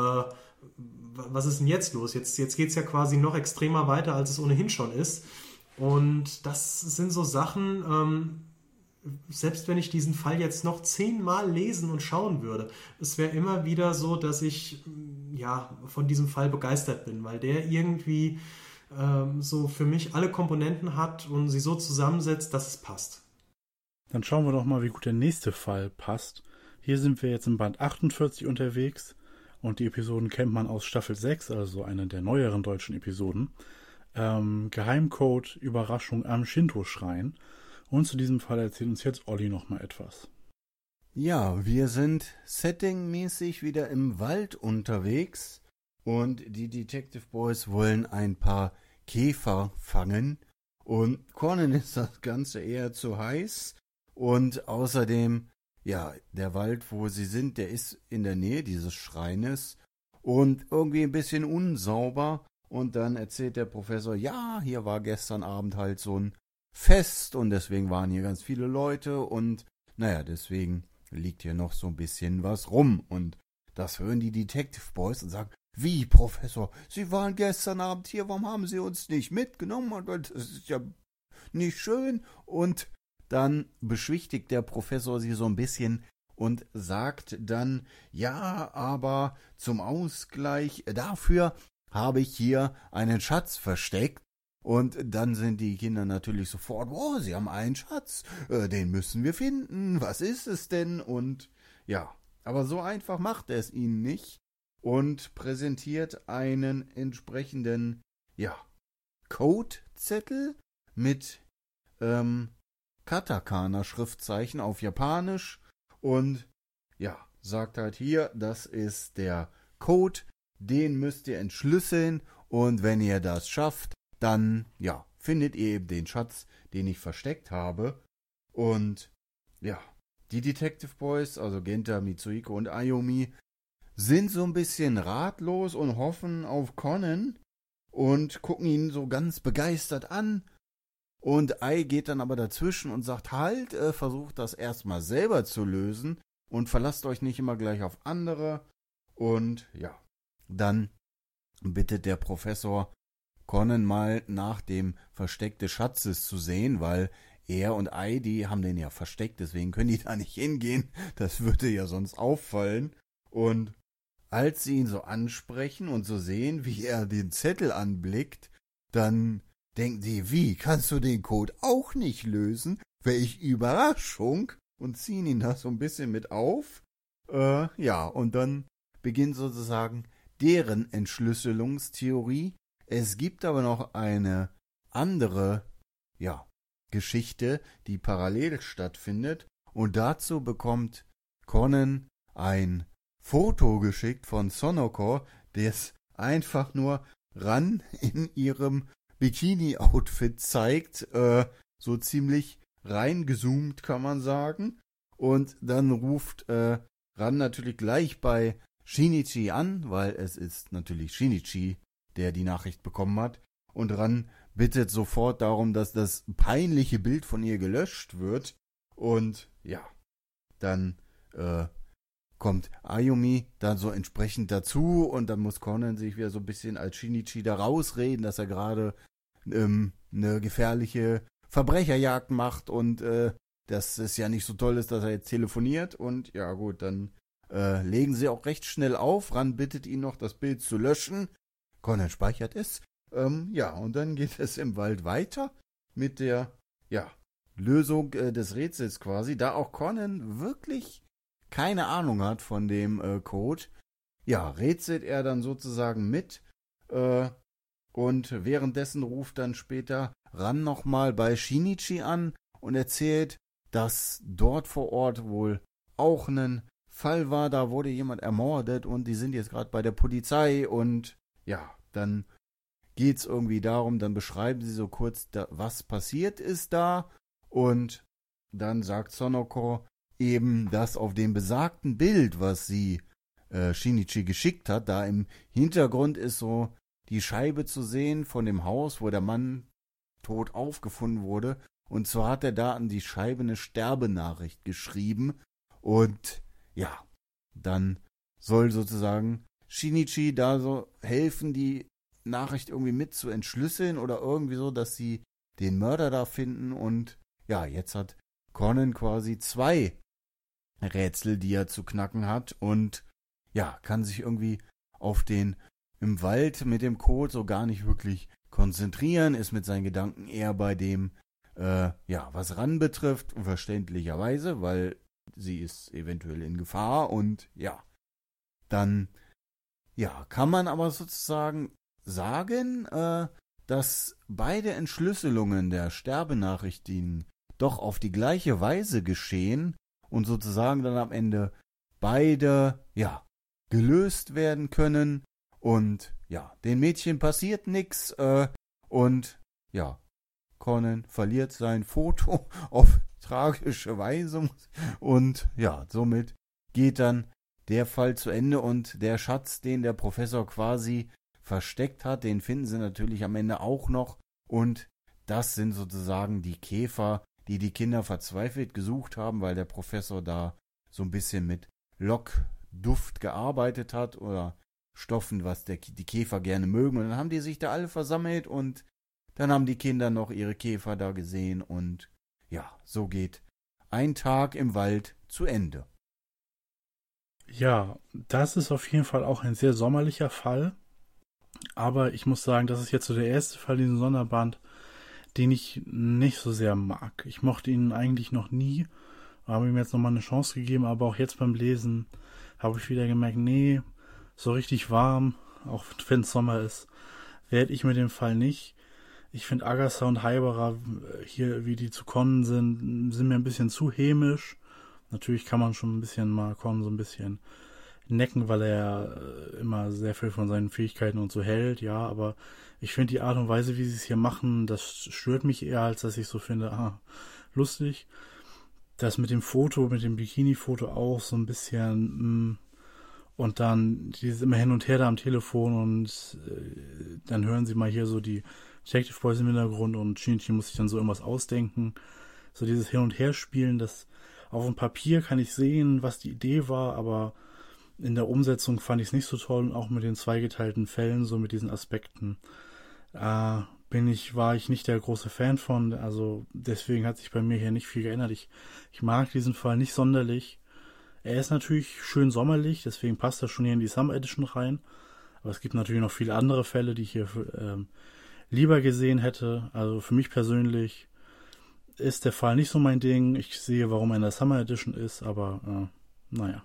was ist denn jetzt los? Jetzt geht es ja quasi noch extremer weiter, als es ohnehin schon ist. Und das sind so Sachen, selbst wenn ich diesen Fall jetzt noch 10-mal lesen und schauen würde, es wäre immer wieder so, dass ich von diesem Fall begeistert bin, weil der irgendwie so für mich alle Komponenten hat und sie so zusammensetzt, dass es passt. Dann schauen wir doch mal, wie gut der nächste Fall passt. Hier sind wir jetzt im Band 48 unterwegs und die Episoden kennt man aus Staffel 6, also eine der neueren deutschen Episoden. Geheimcode Überraschung am Shinto-Schrein. Und zu diesem Fall erzählt uns jetzt Olli nochmal etwas. Ja, wir sind settingmäßig wieder im Wald unterwegs und die Detective Boys wollen ein paar Käfer fangen und Conan ist das Ganze eher zu heiß und außerdem, ja, der Wald, wo sie sind, der ist in der Nähe dieses Schreines und irgendwie ein bisschen unsauber und dann erzählt der Professor, ja, hier war gestern Abend halt so ein Fest und deswegen waren hier ganz viele Leute und naja, deswegen liegt hier noch so ein bisschen was rum und das hören die Detective Boys und sagen, wie, Professor, Sie waren gestern Abend hier, warum haben Sie uns nicht mitgenommen? Das ist ja nicht schön. Und dann beschwichtigt der Professor sie so ein bisschen und sagt dann, ja, aber zum Ausgleich dafür habe ich hier einen Schatz versteckt. Und dann sind die Kinder natürlich sofort, oh, sie haben einen Schatz, den müssen wir finden, was ist es denn? Und ja, aber so einfach macht er es ihnen nicht und präsentiert einen entsprechenden, ja, Codezettel mit Katakana-Schriftzeichen auf Japanisch und ja, sagt halt hier, das ist der Code, den müsst ihr entschlüsseln und wenn ihr das schafft, dann, ja, findet ihr eben den Schatz, den ich versteckt habe. Und, ja, die Detective Boys, also Genta, Mitsuhiko und Ayumi, sind so ein bisschen ratlos und hoffen auf Conan und gucken ihn so ganz begeistert an. Und Ai geht dann aber dazwischen und sagt, halt, versucht das erstmal selber zu lösen und verlasst euch nicht immer gleich auf andere. Und, ja, dann bittet der Professor Conan mal nach dem Versteck des Schatzes zu sehen, weil er und Ai, die haben den ja versteckt, deswegen können die da nicht hingehen. Das würde ja sonst auffallen. Und als sie ihn so ansprechen und so sehen, wie er den Zettel anblickt, dann denken sie, wie, kannst du den Code auch nicht lösen? Welch Überraschung! Und ziehen ihn da so ein bisschen mit auf. Ja, und dann beginnt sozusagen deren Entschlüsselungstheorie. Es gibt aber noch eine andere, ja, Geschichte, die parallel stattfindet. Und dazu bekommt Conan ein Foto geschickt von Sonoko, das einfach nur Ran in ihrem Bikini-Outfit zeigt, so ziemlich reingezoomt, kann man sagen. Und dann ruft Ran natürlich gleich bei Shinichi an, weil es ist natürlich Shinichi, der die Nachricht bekommen hat. Und Ran bittet sofort darum, dass das peinliche Bild von ihr gelöscht wird. Und ja, dann kommt Ayumi dann so entsprechend dazu und dann muss Conan sich wieder so ein bisschen als Shinichi da rausreden, dass er gerade eine gefährliche Verbrecherjagd macht und dass es ja nicht so toll ist, dass er jetzt telefoniert. Und ja gut, dann legen sie auch recht schnell auf. Ran bittet ihn noch, das Bild zu löschen. Conan speichert es. Ja, und dann geht es im Wald weiter mit der, ja, Lösung des Rätsels quasi, da auch Conan wirklich keine Ahnung hat von dem Code. Ja, rätselt er dann sozusagen mit und währenddessen ruft dann später Ran nochmal bei Shinichi an und erzählt, dass dort vor Ort wohl auch ein Fall war, da wurde jemand ermordet und die sind jetzt gerade bei der Polizei und ja, dann geht's irgendwie darum, dann beschreiben sie so kurz, was passiert ist da und dann sagt Sonoko eben, dass auf dem besagten Bild, was sie Shinichi geschickt hat, da im Hintergrund ist so die Scheibe zu sehen von dem Haus, wo der Mann tot aufgefunden wurde. Und zwar hat er da an die Scheibe eine Sterbenachricht geschrieben. Und ja, dann soll sozusagen Shinichi da so helfen, die Nachricht irgendwie mit zu entschlüsseln oder irgendwie so, dass sie den Mörder da finden. Und ja, jetzt hat Conan quasi 2 Rätsel, die er zu knacken hat, und ja, kann sich irgendwie auf den im Wald mit dem Code so gar nicht wirklich konzentrieren, ist mit seinen Gedanken eher bei dem, was Ran betrifft, verständlicherweise, weil sie ist eventuell in Gefahr. Und ja, dann kann man aber sozusagen sagen, dass beide Entschlüsselungen der Sterbenachrichten doch auf die gleiche Weise geschehen und sozusagen dann am Ende beide, gelöst werden können. Und ja, den Mädchen passiert nichts, und ja, Conan verliert sein Foto auf tragische Weise, und ja, somit geht dann der Fall zu Ende, und der Schatz, den der Professor quasi versteckt hat, den finden sie natürlich am Ende auch noch, und das sind sozusagen die Käfer, die die Kinder verzweifelt gesucht haben, weil der Professor da so ein bisschen mit Lockduft gearbeitet hat oder Stoffen, was die Käfer gerne mögen. Und dann haben die sich da alle versammelt, und dann haben die Kinder noch ihre Käfer da gesehen, und ja, so geht ein Tag im Wald zu Ende. Ja, das ist auf jeden Fall auch ein sehr sommerlicher Fall. Aber ich muss sagen, das ist jetzt so der erste Fall in diesem Sonderband, den ich nicht so sehr mag. Ich mochte ihn eigentlich noch nie, habe ihm jetzt nochmal eine Chance gegeben, aber auch jetzt beim Lesen habe ich wieder gemerkt, nee, so richtig warm, auch wenn es Sommer ist, werde ich mit dem Fall nicht. Ich finde Agatha und Haibara hier, wie die zu Conan sind mir ein bisschen zu hämisch. Natürlich kann man schon ein bisschen mal Conan so ein bisschen necken, weil er immer sehr viel von seinen Fähigkeiten und so hält, ja, aber ich finde die Art und Weise, wie sie es hier machen, das stört mich eher, als dass ich so finde, lustig. Das mit dem Foto, mit dem Bikini-Foto auch so ein bisschen, und dann dieses immer hin und her da am Telefon, und dann hören sie mal hier so die Detective Boys im Hintergrund, und Shinichi muss sich dann so irgendwas ausdenken. So dieses Hin- und Herspielen, das auf dem Papier kann ich sehen, was die Idee war, aber in der Umsetzung fand ich es nicht so toll, und auch mit den zweigeteilten Fällen, so mit diesen Aspekten, war ich nicht der große Fan von, also deswegen hat sich bei mir hier nicht viel geändert. Ich mag diesen Fall nicht sonderlich. Er ist natürlich schön sommerlich, deswegen passt er schon hier in die Summer Edition rein, aber es gibt natürlich noch viele andere Fälle, die ich hier lieber gesehen hätte. Also für mich persönlich ist der Fall nicht so mein Ding. Ich sehe, warum er in der Summer Edition ist, aber naja.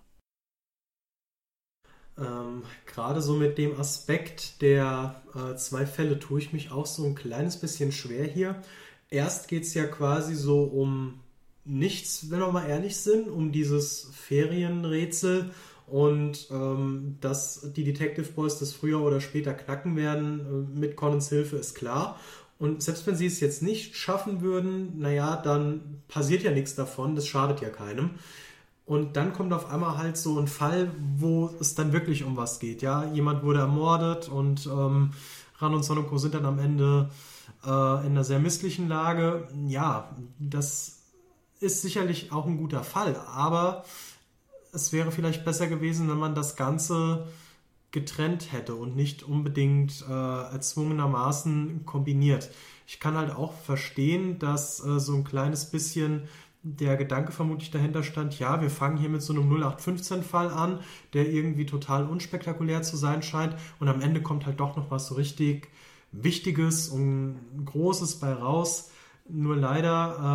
Gerade so mit dem Aspekt der 2 Fälle tue ich mich auch so ein kleines bisschen schwer hier. Erst geht es ja quasi so um nichts, wenn wir mal ehrlich sind, um dieses Ferienrätsel und dass die Detective Boys das früher oder später knacken werden mit Conans Hilfe, ist klar. Und selbst wenn sie es jetzt nicht schaffen würden, naja, dann passiert ja nichts davon, das schadet ja keinem. Und dann kommt auf einmal halt so ein Fall, wo es dann wirklich um was geht. Ja, jemand wurde ermordet, und Ran und Sonoko sind dann am Ende in einer sehr misslichen Lage. Ja, das ist sicherlich auch ein guter Fall, aber es wäre vielleicht besser gewesen, wenn man das Ganze getrennt hätte und nicht unbedingt erzwungenermaßen kombiniert. Ich kann halt auch verstehen, dass so ein kleines bisschen der Gedanke vermutlich dahinter stand, ja, wir fangen hier mit so einem 0815-Fall an, der irgendwie total unspektakulär zu sein scheint, und am Ende kommt halt doch noch was so richtig Wichtiges und Großes bei raus. Nur leider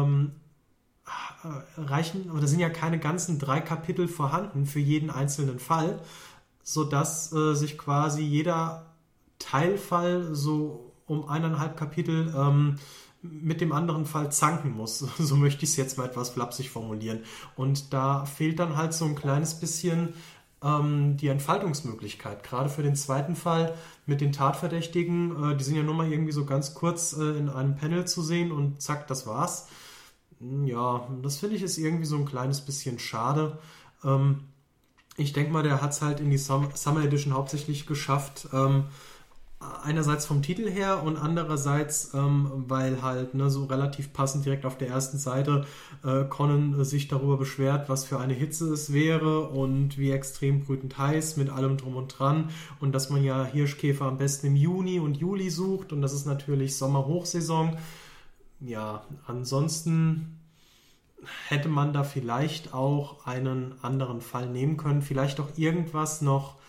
sind ja keine ganzen 3 Kapitel vorhanden für jeden einzelnen Fall, sodass sich quasi jeder Teilfall so um 1,5 Kapitel mit dem anderen Fall zanken muss. So möchte ich es jetzt mal etwas flapsig formulieren. Und da fehlt dann halt so ein kleines bisschen die Entfaltungsmöglichkeit. Gerade für den zweiten Fall mit den Tatverdächtigen, die sind ja nur mal irgendwie so ganz kurz in einem Panel zu sehen, und zack, das war's. Ja, das finde ich ist irgendwie so ein kleines bisschen schade. Ich denke mal, der hat es halt in die Summer Edition hauptsächlich geschafft, einerseits vom Titel her und andererseits, weil halt so relativ passend direkt auf der ersten Seite Conan sich darüber beschwert, was für eine Hitze es wäre und wie extrem brütend heiß mit allem drum und dran und dass man ja Hirschkäfer am besten im Juni und Juli sucht und das ist natürlich Sommerhochsaison. Ja, ansonsten hätte man da vielleicht auch einen anderen Fall nehmen können, vielleicht auch irgendwas noch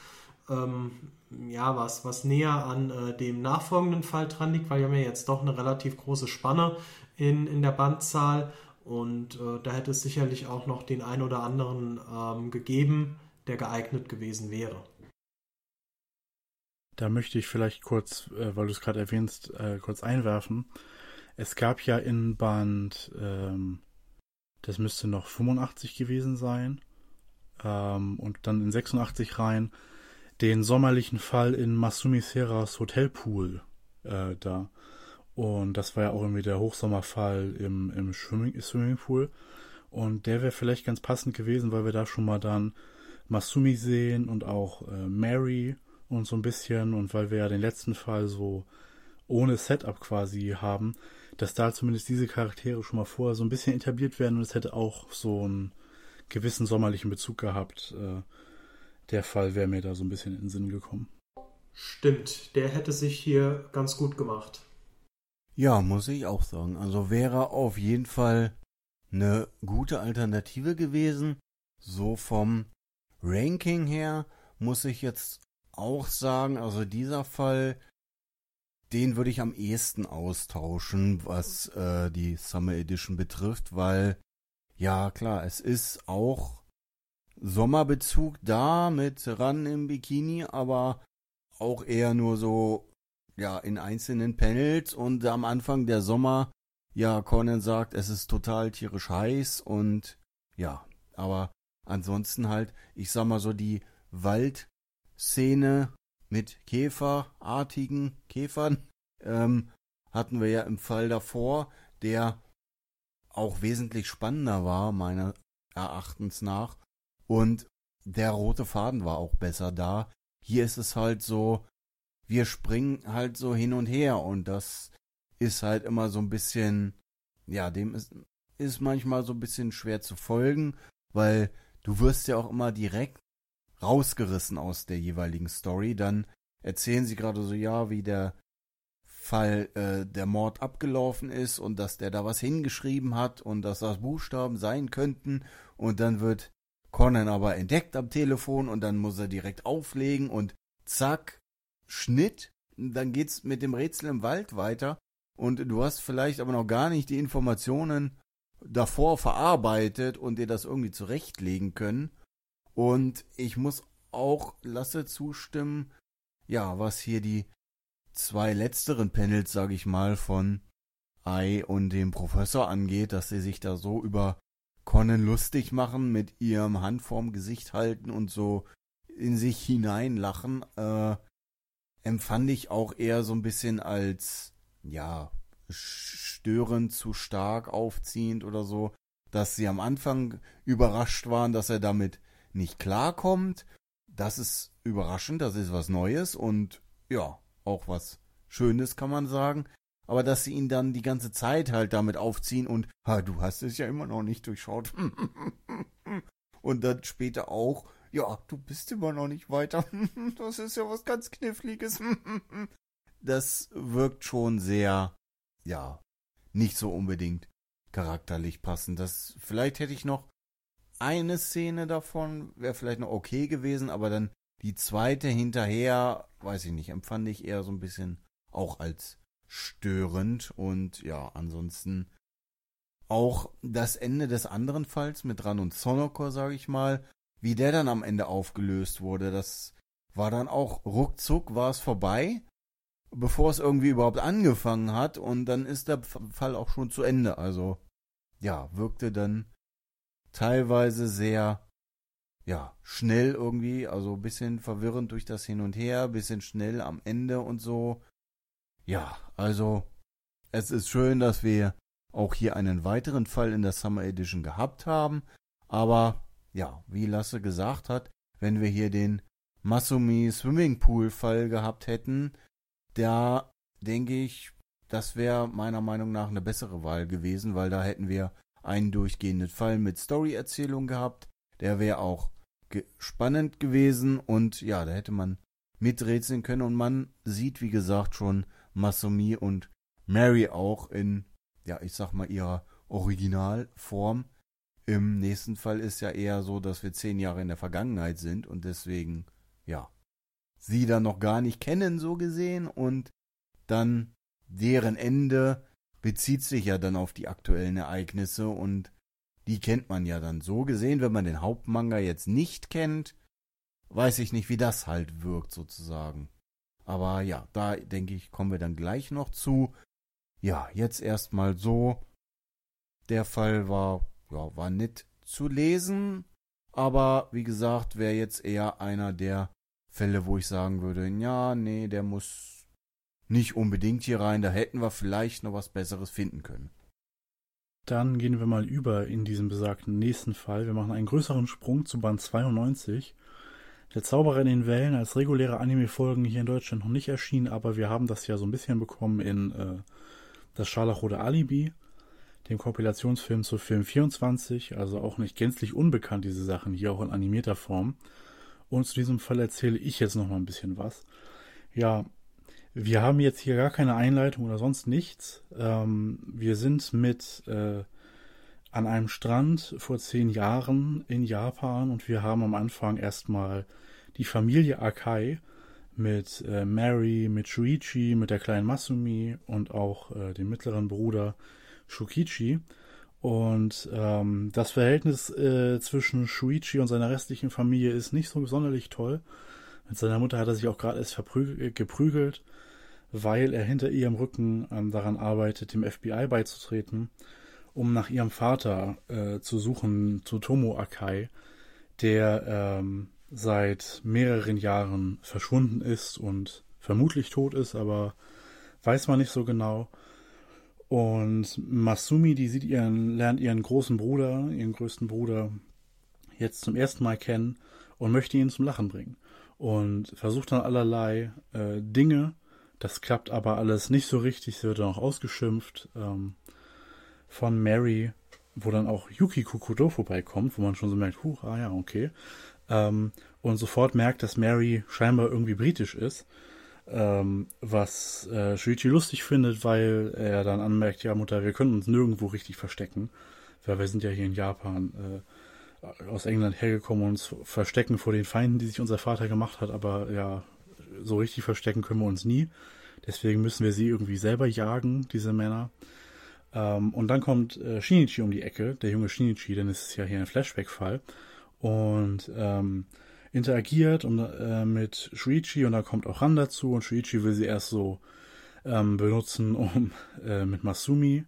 was näher an dem nachfolgenden Fall dran liegt, weil wir haben ja jetzt doch eine relativ große Spanne in der Bandzahl und da hätte es sicherlich auch noch den ein oder anderen gegeben, der geeignet gewesen wäre. Da möchte ich vielleicht kurz, weil du es gerade erwähnst, kurz einwerfen. Es gab ja in Band, das müsste noch 85 gewesen sein, und dann in 86 rein, den sommerlichen Fall in Masumi Seras Hotelpool da. Und das war ja auch irgendwie der Hochsommerfall im Swimmingpool. Und der wäre vielleicht ganz passend gewesen, weil wir da schon mal dann Masumi sehen und auch Mary und so ein bisschen. Und weil wir ja den letzten Fall so ohne Setup quasi haben, dass da zumindest diese Charaktere schon mal vorher so ein bisschen etabliert werden. Und es hätte auch so einen gewissen sommerlichen Bezug gehabt. Der Fall wäre mir da so ein bisschen in den Sinn gekommen. Stimmt, der hätte sich hier ganz gut gemacht. Ja, muss ich auch sagen. Also wäre auf jeden Fall eine gute Alternative gewesen. So vom Ranking her muss ich jetzt auch sagen, also dieser Fall, den würde ich am ehesten austauschen, was die Summer Edition betrifft, weil, ja klar, es ist auch Sommerbezug da mit Ran im Bikini, aber auch eher nur so, ja, in einzelnen Panels und am Anfang der Sommer, ja, Conan sagt, es ist total tierisch heiß und ja, aber ansonsten halt, ich sag mal so die Waldszene mit käferartigen Käfern, hatten wir ja im Fall davor, der auch wesentlich spannender war, meiner Erachtens nach. Und der rote Faden war auch besser da. Hier ist es halt so, wir springen halt so hin und her und das ist halt immer so ein bisschen, ja, dem ist manchmal so ein bisschen schwer zu folgen, weil du wirst ja auch immer direkt rausgerissen aus der jeweiligen Story. Dann erzählen sie gerade so, ja, wie der Fall, der Mord abgelaufen ist und dass der da was hingeschrieben hat und dass das Buchstaben sein könnten und dann wird Conan aber entdeckt am Telefon und dann muss er direkt auflegen und zack, Schnitt, dann geht's mit dem Rätsel im Wald weiter und du hast vielleicht aber noch gar nicht die Informationen davor verarbeitet und dir das irgendwie zurechtlegen können. Und ich muss auch Lasse zustimmen, ja, was hier die zwei letzteren Panels, sag ich mal, von Ai und dem Professor angeht, dass sie sich da so über Conan lustig machen, mit ihrem Hand vorm Gesicht halten und so in sich hineinlachen, empfand ich auch eher so ein bisschen als, ja, störend, zu stark aufziehend oder so, dass sie am Anfang überrascht waren, dass er damit nicht klarkommt. Das ist überraschend, das ist was Neues und ja, auch was Schönes kann man sagen. Aber dass sie ihn dann die ganze Zeit halt damit aufziehen und, du hast es ja immer noch nicht durchschaut. Und dann später auch, ja, du bist immer noch nicht weiter. Das ist ja was ganz Kniffliges. Das wirkt schon sehr, ja, nicht so unbedingt charakterlich passend. Vielleicht hätte ich noch eine Szene davon, wäre vielleicht noch okay gewesen, aber dann die zweite hinterher, weiß ich nicht, empfand ich eher so ein bisschen auch als störend und ja, ansonsten auch das Ende des anderen Falls mit Ran und Sonokor, sage ich mal, wie der dann am Ende aufgelöst wurde, das war dann auch ruckzuck, war es vorbei, bevor es irgendwie überhaupt angefangen hat und dann ist der Fall auch schon zu Ende, also ja, wirkte dann teilweise sehr, ja, schnell irgendwie, also ein bisschen verwirrend durch das Hin und Her, ein bisschen schnell am Ende und so. Ja, also es ist schön, dass wir auch hier einen weiteren Fall in der Summer Edition gehabt haben, aber ja, wie Lasse gesagt hat, wenn wir hier den Masumi Swimmingpool Fall gehabt hätten, da denke ich, das wäre meiner Meinung nach eine bessere Wahl gewesen, weil da hätten wir einen durchgehenden Fall mit Story-Erzählung gehabt. Der wäre auch spannend gewesen und ja, da hätte man miträtseln können und man sieht, wie gesagt, schon Masumi und Mary auch in, ja, ich sag mal, ihrer Originalform. Im nächsten Fall ist ja eher so, dass wir 10 Jahre in der Vergangenheit sind und deswegen, ja, sie dann noch gar nicht kennen, so gesehen, und dann deren Ende bezieht sich ja dann auf die aktuellen Ereignisse und die kennt man ja dann so gesehen. Wenn man den Hauptmanga jetzt nicht kennt, weiß ich nicht, wie das halt wirkt sozusagen. Aber ja, da denke ich, kommen wir dann gleich noch zu. Ja, jetzt erstmal so. Der Fall war nett zu lesen, aber wie gesagt, wäre jetzt eher einer der Fälle, wo ich sagen würde, ja, nee, der muss nicht unbedingt hier rein, da hätten wir vielleicht noch was Besseres finden können. Dann gehen wir mal über in diesen besagten nächsten Fall. Wir machen einen größeren Sprung zu Band 92. Der Zauberer in den Wellen als reguläre Anime-Folgen hier in Deutschland noch nicht erschienen, aber wir haben das ja so ein bisschen bekommen in das Scharlachrote Alibi, dem Kompilationsfilm zu Film 24, also auch nicht gänzlich unbekannt, diese Sachen hier auch in animierter Form. Und zu diesem Fall erzähle ich jetzt noch mal ein bisschen was. Ja, wir haben jetzt hier gar keine Einleitung oder sonst nichts. Wir sind an einem Strand vor 10 Jahren in Japan und wir haben am Anfang erstmal die Familie Akai mit Mary, mit Shuichi, mit der kleinen Masumi und auch dem mittleren Bruder Shukichi. Und das Verhältnis zwischen Shuichi und seiner restlichen Familie ist nicht so sonderlich toll. Mit seiner Mutter hat er sich auch gerade erst geprügelt, weil er hinter ihrem Rücken daran arbeitet, dem FBI beizutreten, um nach ihrem Vater zu suchen, Tsutomu Akai, der seit mehreren Jahren verschwunden ist und vermutlich tot ist, aber weiß man nicht so genau. Und Masumi, die lernt ihren größten Bruder, jetzt zum ersten Mal kennen und möchte ihn zum Lachen bringen. Und versucht dann allerlei Dinge. Das klappt aber alles nicht so richtig. Sie wird dann auch ausgeschimpft von Mary, wo dann auch Yuki Kukudo vorbeikommt, wo man schon so merkt, ja, okay. Und sofort merkt, dass Mary scheinbar irgendwie britisch ist. Was Shuichi lustig findet, weil er dann anmerkt, ja Mutter, wir können uns nirgendwo richtig verstecken, weil wir sind ja hier in Japan aus England hergekommen und uns verstecken vor den Feinden, die sich unser Vater gemacht hat, aber ja, so richtig verstecken können wir uns nie. Deswegen müssen wir sie irgendwie selber jagen, diese Männer. Und dann kommt Shinichi um die Ecke, der junge Shinichi, denn es ist ja hier ein Flashback-Fall, und interagiert mit Shuichi und da kommt auch Ran dazu und Shuichi will sie erst so benutzen, um mit Masumi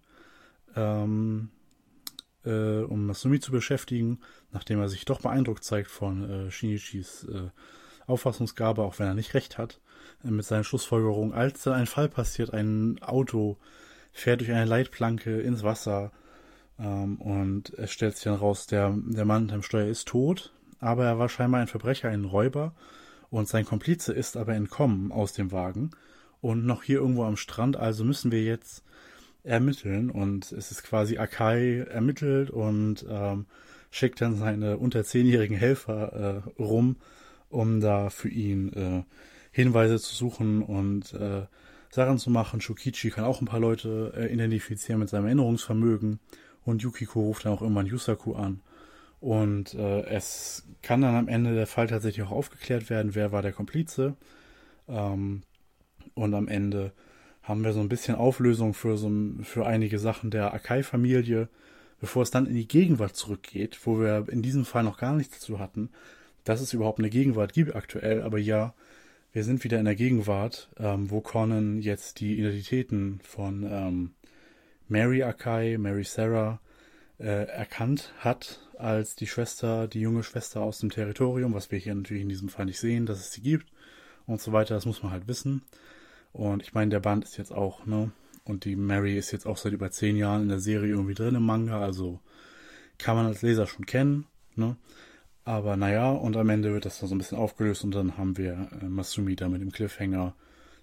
zu beschäftigen, nachdem er sich doch beeindruckt zeigt von Shinichis Auffassungsgabe, auch wenn er nicht recht hat, mit seinen Schlussfolgerungen. Als dann ein Fall passiert, ein Auto fährt durch eine Leitplanke ins Wasser und es stellt sich dann raus, der Mann am Steuer ist tot, aber er war scheinbar ein Verbrecher, ein Räuber und sein Komplize ist aber entkommen aus dem Wagen und noch hier irgendwo am Strand, also müssen wir jetzt ermitteln und es ist quasi Akai ermittelt und schickt dann seine unter 10-jährigen Helfer rum, um da für ihn Hinweise zu suchen und Sachen zu machen. Shukichi kann auch ein paar Leute identifizieren mit seinem Erinnerungsvermögen und Yukiko ruft dann auch irgendwann Yusaku an. Und es kann dann am Ende der Fall tatsächlich auch aufgeklärt werden, wer war der Komplize. Und am Ende haben wir so ein bisschen Auflösung für einige Sachen der Akai-Familie, bevor es dann in die Gegenwart zurückgeht, wo wir in diesem Fall noch gar nichts dazu hatten, dass es überhaupt eine Gegenwart gibt aktuell. Aber ja, wir sind wieder in der Gegenwart, wo Conan jetzt die Identitäten von Mary Akai, Mary Sarah, erkannt hat als die junge Schwester aus dem Territorium, was wir hier natürlich in diesem Fall nicht sehen, dass es sie gibt und so weiter, das muss man halt wissen. Und ich meine, der Band ist jetzt auch, ne, und die Mary ist jetzt auch seit über 10 Jahren in der Serie irgendwie drin im Manga, also kann man als Leser schon kennen, ne. Aber naja, und am Ende wird das dann so ein bisschen aufgelöst und dann haben wir Masumi da mit dem Cliffhanger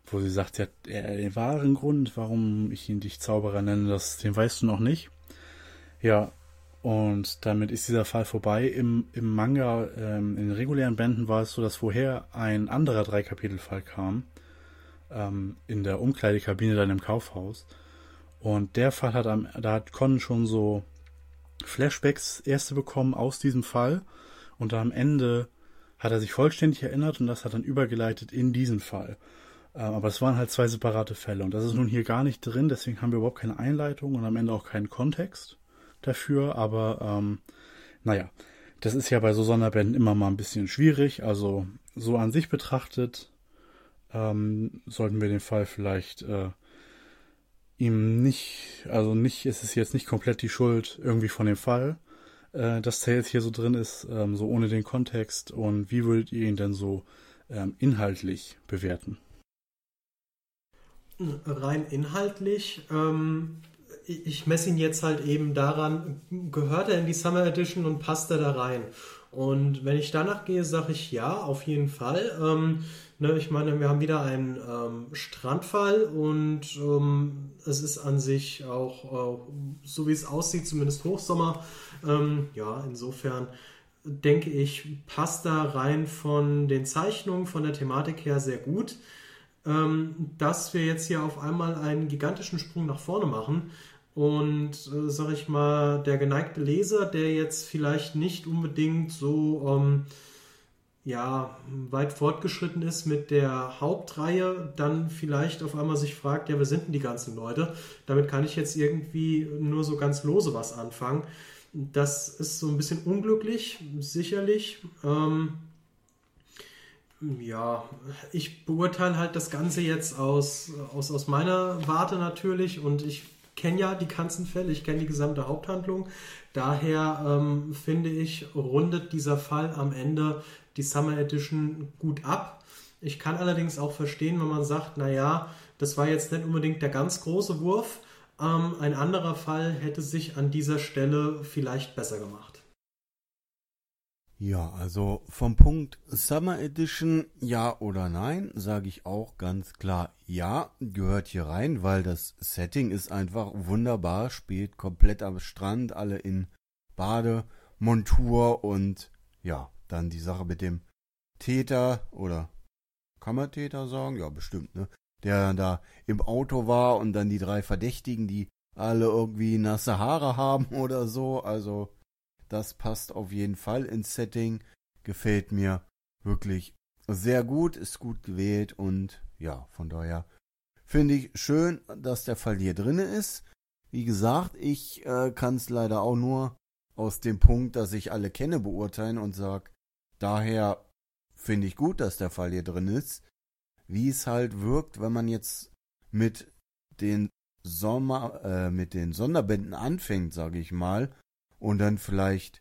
wo sie sagt, ja, den wahren Grund, warum ich ihn dich Zauberer nenne, den weißt du noch nicht. Ja, und damit ist dieser Fall vorbei. Im Manga, in den regulären Bänden war es so, dass vorher ein anderer 3-Kapitel-Fall kam, in der Umkleidekabine dann im Kaufhaus. Und der Fall da hat Con schon so Flashbacks erste bekommen aus diesem Fall. Und am Ende hat er sich vollständig erinnert und das hat dann übergeleitet in diesen Fall. Aber es waren halt 2 separate Fälle. Und das ist nun hier gar nicht drin, deswegen haben wir überhaupt keine Einleitung und am Ende auch keinen Kontext dafür. Aber naja, das ist ja bei so Sonderbänden immer mal ein bisschen schwierig. Also so an sich betrachtet sollten wir den Fall vielleicht ihm nicht, es ist jetzt nicht komplett die Schuld irgendwie von dem Fall, dass der jetzt hier so drin ist, so ohne den Kontext. Und wie würdet ihr ihn denn so inhaltlich bewerten? Rein inhaltlich, ich messe ihn jetzt halt eben daran, gehört er in die Summer Edition und passt er da rein? Und wenn ich danach gehe, sage ich ja, auf jeden Fall. Ich meine, wir haben wieder einen Strandfall und es ist an sich auch, so wie es aussieht, zumindest Hochsommer. Ja, insofern denke ich, passt da rein von den Zeichnungen, von der Thematik her sehr gut. Dass wir jetzt hier auf einmal einen gigantischen Sprung nach vorne machen und, sag ich mal, der geneigte Leser, der jetzt vielleicht nicht unbedingt so weit fortgeschritten ist mit der Hauptreihe, dann vielleicht auf einmal sich fragt, ja, wer sind denn die ganzen Leute? Damit kann ich jetzt irgendwie nur so ganz lose was anfangen. Das ist so ein bisschen unglücklich, sicherlich. Ich beurteile halt das Ganze jetzt aus meiner Warte natürlich und ich kenne ja die ganzen Fälle, ich kenne die gesamte Haupthandlung. Daher finde ich, rundet dieser Fall am Ende die Summer Edition gut ab. Ich kann allerdings auch verstehen, wenn man sagt, naja, das war jetzt nicht unbedingt der ganz große Wurf. Ein anderer Fall hätte sich an dieser Stelle vielleicht besser gemacht. Ja, also vom Punkt Summer Edition, ja oder nein, sage ich auch ganz klar, ja, gehört hier rein, weil das Setting ist einfach wunderbar, spielt komplett am Strand, alle in Bademontur und ja, dann die Sache mit dem Täter, oder kann man Täter sagen? Ja, bestimmt, ne? Der da im Auto war und dann die 3 Verdächtigen, die alle irgendwie nasse Haare haben oder so, also das passt auf jeden Fall ins Setting, gefällt mir wirklich sehr gut, ist gut gewählt und ja, von daher finde ich schön, dass der Fall hier drin ist. Wie gesagt, ich kann es leider auch nur aus dem Punkt, dass ich alle kenne, beurteilen und sage, daher finde ich gut, dass der Fall hier drin ist. Wie es halt wirkt, wenn man jetzt mit den Sonderbänden anfängt, sage ich mal, und dann vielleicht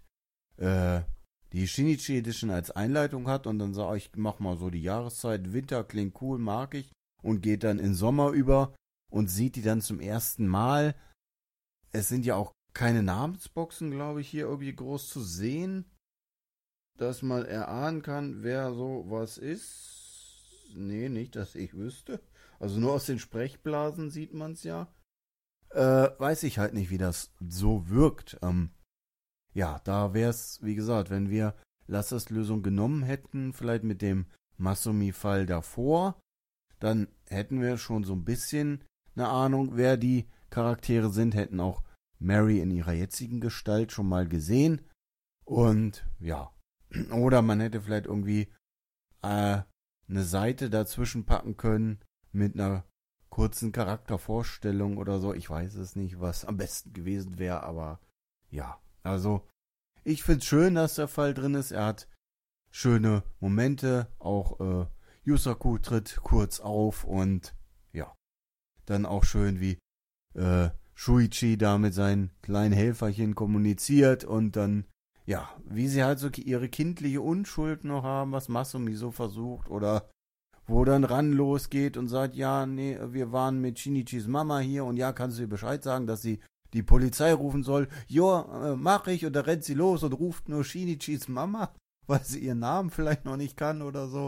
die Shinichi Edition als Einleitung hat und dann sage ich, mach mal so die Jahreszeit, Winter klingt cool, mag ich, und geht dann in Sommer über und sieht die dann zum ersten Mal. Es sind ja auch keine Namensboxen, glaube ich, hier irgendwie groß zu sehen, dass man erahnen kann, wer so was ist. Nee, nicht, dass ich wüsste. Also nur aus den Sprechblasen sieht man es ja. Weiß ich halt nicht, wie das so wirkt. Ja, da wäre es, wie gesagt, wenn wir Lassers Lösung genommen hätten, vielleicht mit dem Masumi-Fall davor, dann hätten wir schon so ein bisschen eine Ahnung, wer die Charaktere sind, hätten auch Mary in ihrer jetzigen Gestalt schon mal gesehen. Und ja, oder man hätte vielleicht irgendwie eine Seite dazwischen packen können mit einer kurzen Charaktervorstellung oder so. Ich weiß es nicht, was am besten gewesen wäre, aber ja. Also, ich finde es schön, dass der Fall drin ist. Er hat schöne Momente. Auch Yusaku tritt kurz auf und ja. Dann auch schön, wie Shuichi da mit seinen kleinen Helferchen kommuniziert und dann, ja, wie sie halt so ihre kindliche Unschuld noch haben, was Masumi so versucht oder wo dann Ran losgeht und sagt, ja, nee, wir waren mit Shinichis Mama hier und ja, kannst du ihr Bescheid sagen, dass sie die Polizei rufen soll. Ja, mach ich. Und da rennt sie los und ruft nur Shinichis Mama, weil sie ihren Namen vielleicht noch nicht kann oder so.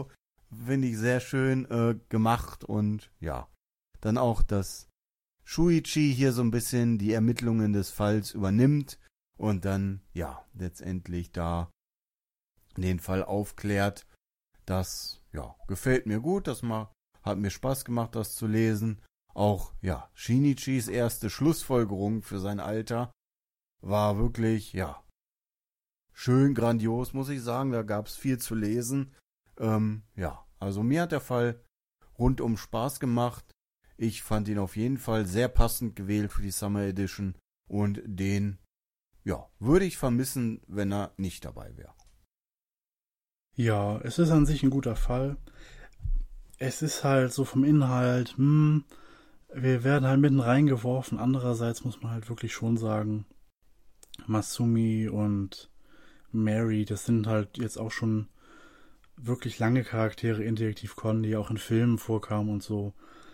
finde ich sehr schön gemacht und ja, dann auch, dass Shuichi hier so ein bisschen die Ermittlungen des Falls übernimmt und dann, ja, letztendlich da den Fall aufklärt. Das, ja, gefällt mir gut, hat mir Spaß gemacht, das zu lesen. Auch, ja, Shinichis erste Schlussfolgerung für sein Alter war wirklich, ja, schön grandios, muss ich sagen. Da gab es viel zu lesen. Ja, also mir hat der Fall rundum Spaß gemacht. Ich fand ihn auf jeden Fall sehr passend gewählt für die Summer Edition und den, ja, würde ich vermissen, wenn er nicht dabei wäre. Ja, es ist an sich ein guter Fall. Es ist halt so vom Inhalt, wir werden halt mitten reingeworfen. Andererseits muss man halt wirklich schon sagen, Masumi und Mary, das sind halt jetzt auch schon wirklich lange Charaktere in Detektiv Conan, die auch in Filmen vorkamen und so.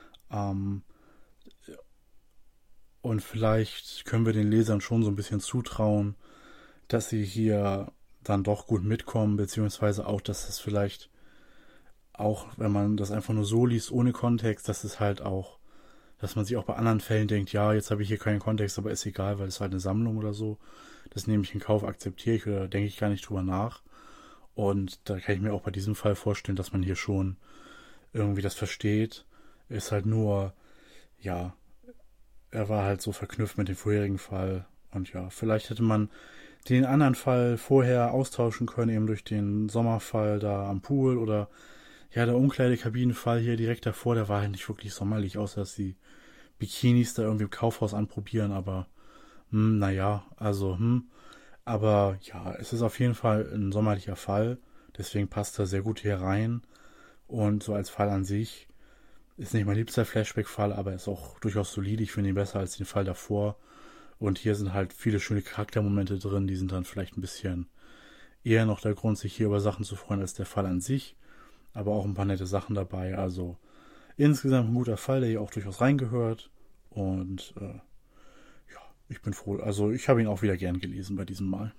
Und vielleicht können wir den Lesern schon so ein bisschen zutrauen, dass sie hier dann doch gut mitkommen, beziehungsweise auch, dass es vielleicht auch, wenn man das einfach nur so liest, ohne Kontext, dass es halt auch, dass man sich auch bei anderen Fällen denkt, ja, jetzt habe ich hier keinen Kontext, aber ist egal, weil es halt eine Sammlung oder so. Das nehme ich in Kauf, akzeptiere ich oder denke ich gar nicht drüber nach. Und da kann ich mir auch bei diesem Fall vorstellen, dass man hier schon irgendwie das versteht. Ist halt nur, ja, er war halt so verknüpft mit dem vorherigen Fall. Und ja, vielleicht hätte man den anderen Fall vorher austauschen können, eben durch den Sommerfall da am Pool oder ja, der Umkleidekabinenfall hier direkt davor, der war halt nicht wirklich sommerlich, außer dass die Bikinis da irgendwie im Kaufhaus anprobieren, aber naja, also aber ja, es ist auf jeden Fall ein sommerlicher Fall, deswegen passt er sehr gut hier rein und so als Fall an sich ist nicht mein liebster Flashback-Fall, aber er ist auch durchaus solide, ich finde ihn besser als den Fall davor und hier sind halt viele schöne Charaktermomente drin, die sind dann vielleicht ein bisschen eher noch der Grund, sich hier über Sachen zu freuen, als der Fall an sich, aber auch ein paar nette Sachen dabei, also insgesamt ein guter Fall, der hier auch durchaus reingehört und ja, ich bin froh, also ich habe ihn auch wieder gern gelesen bei diesem Mal.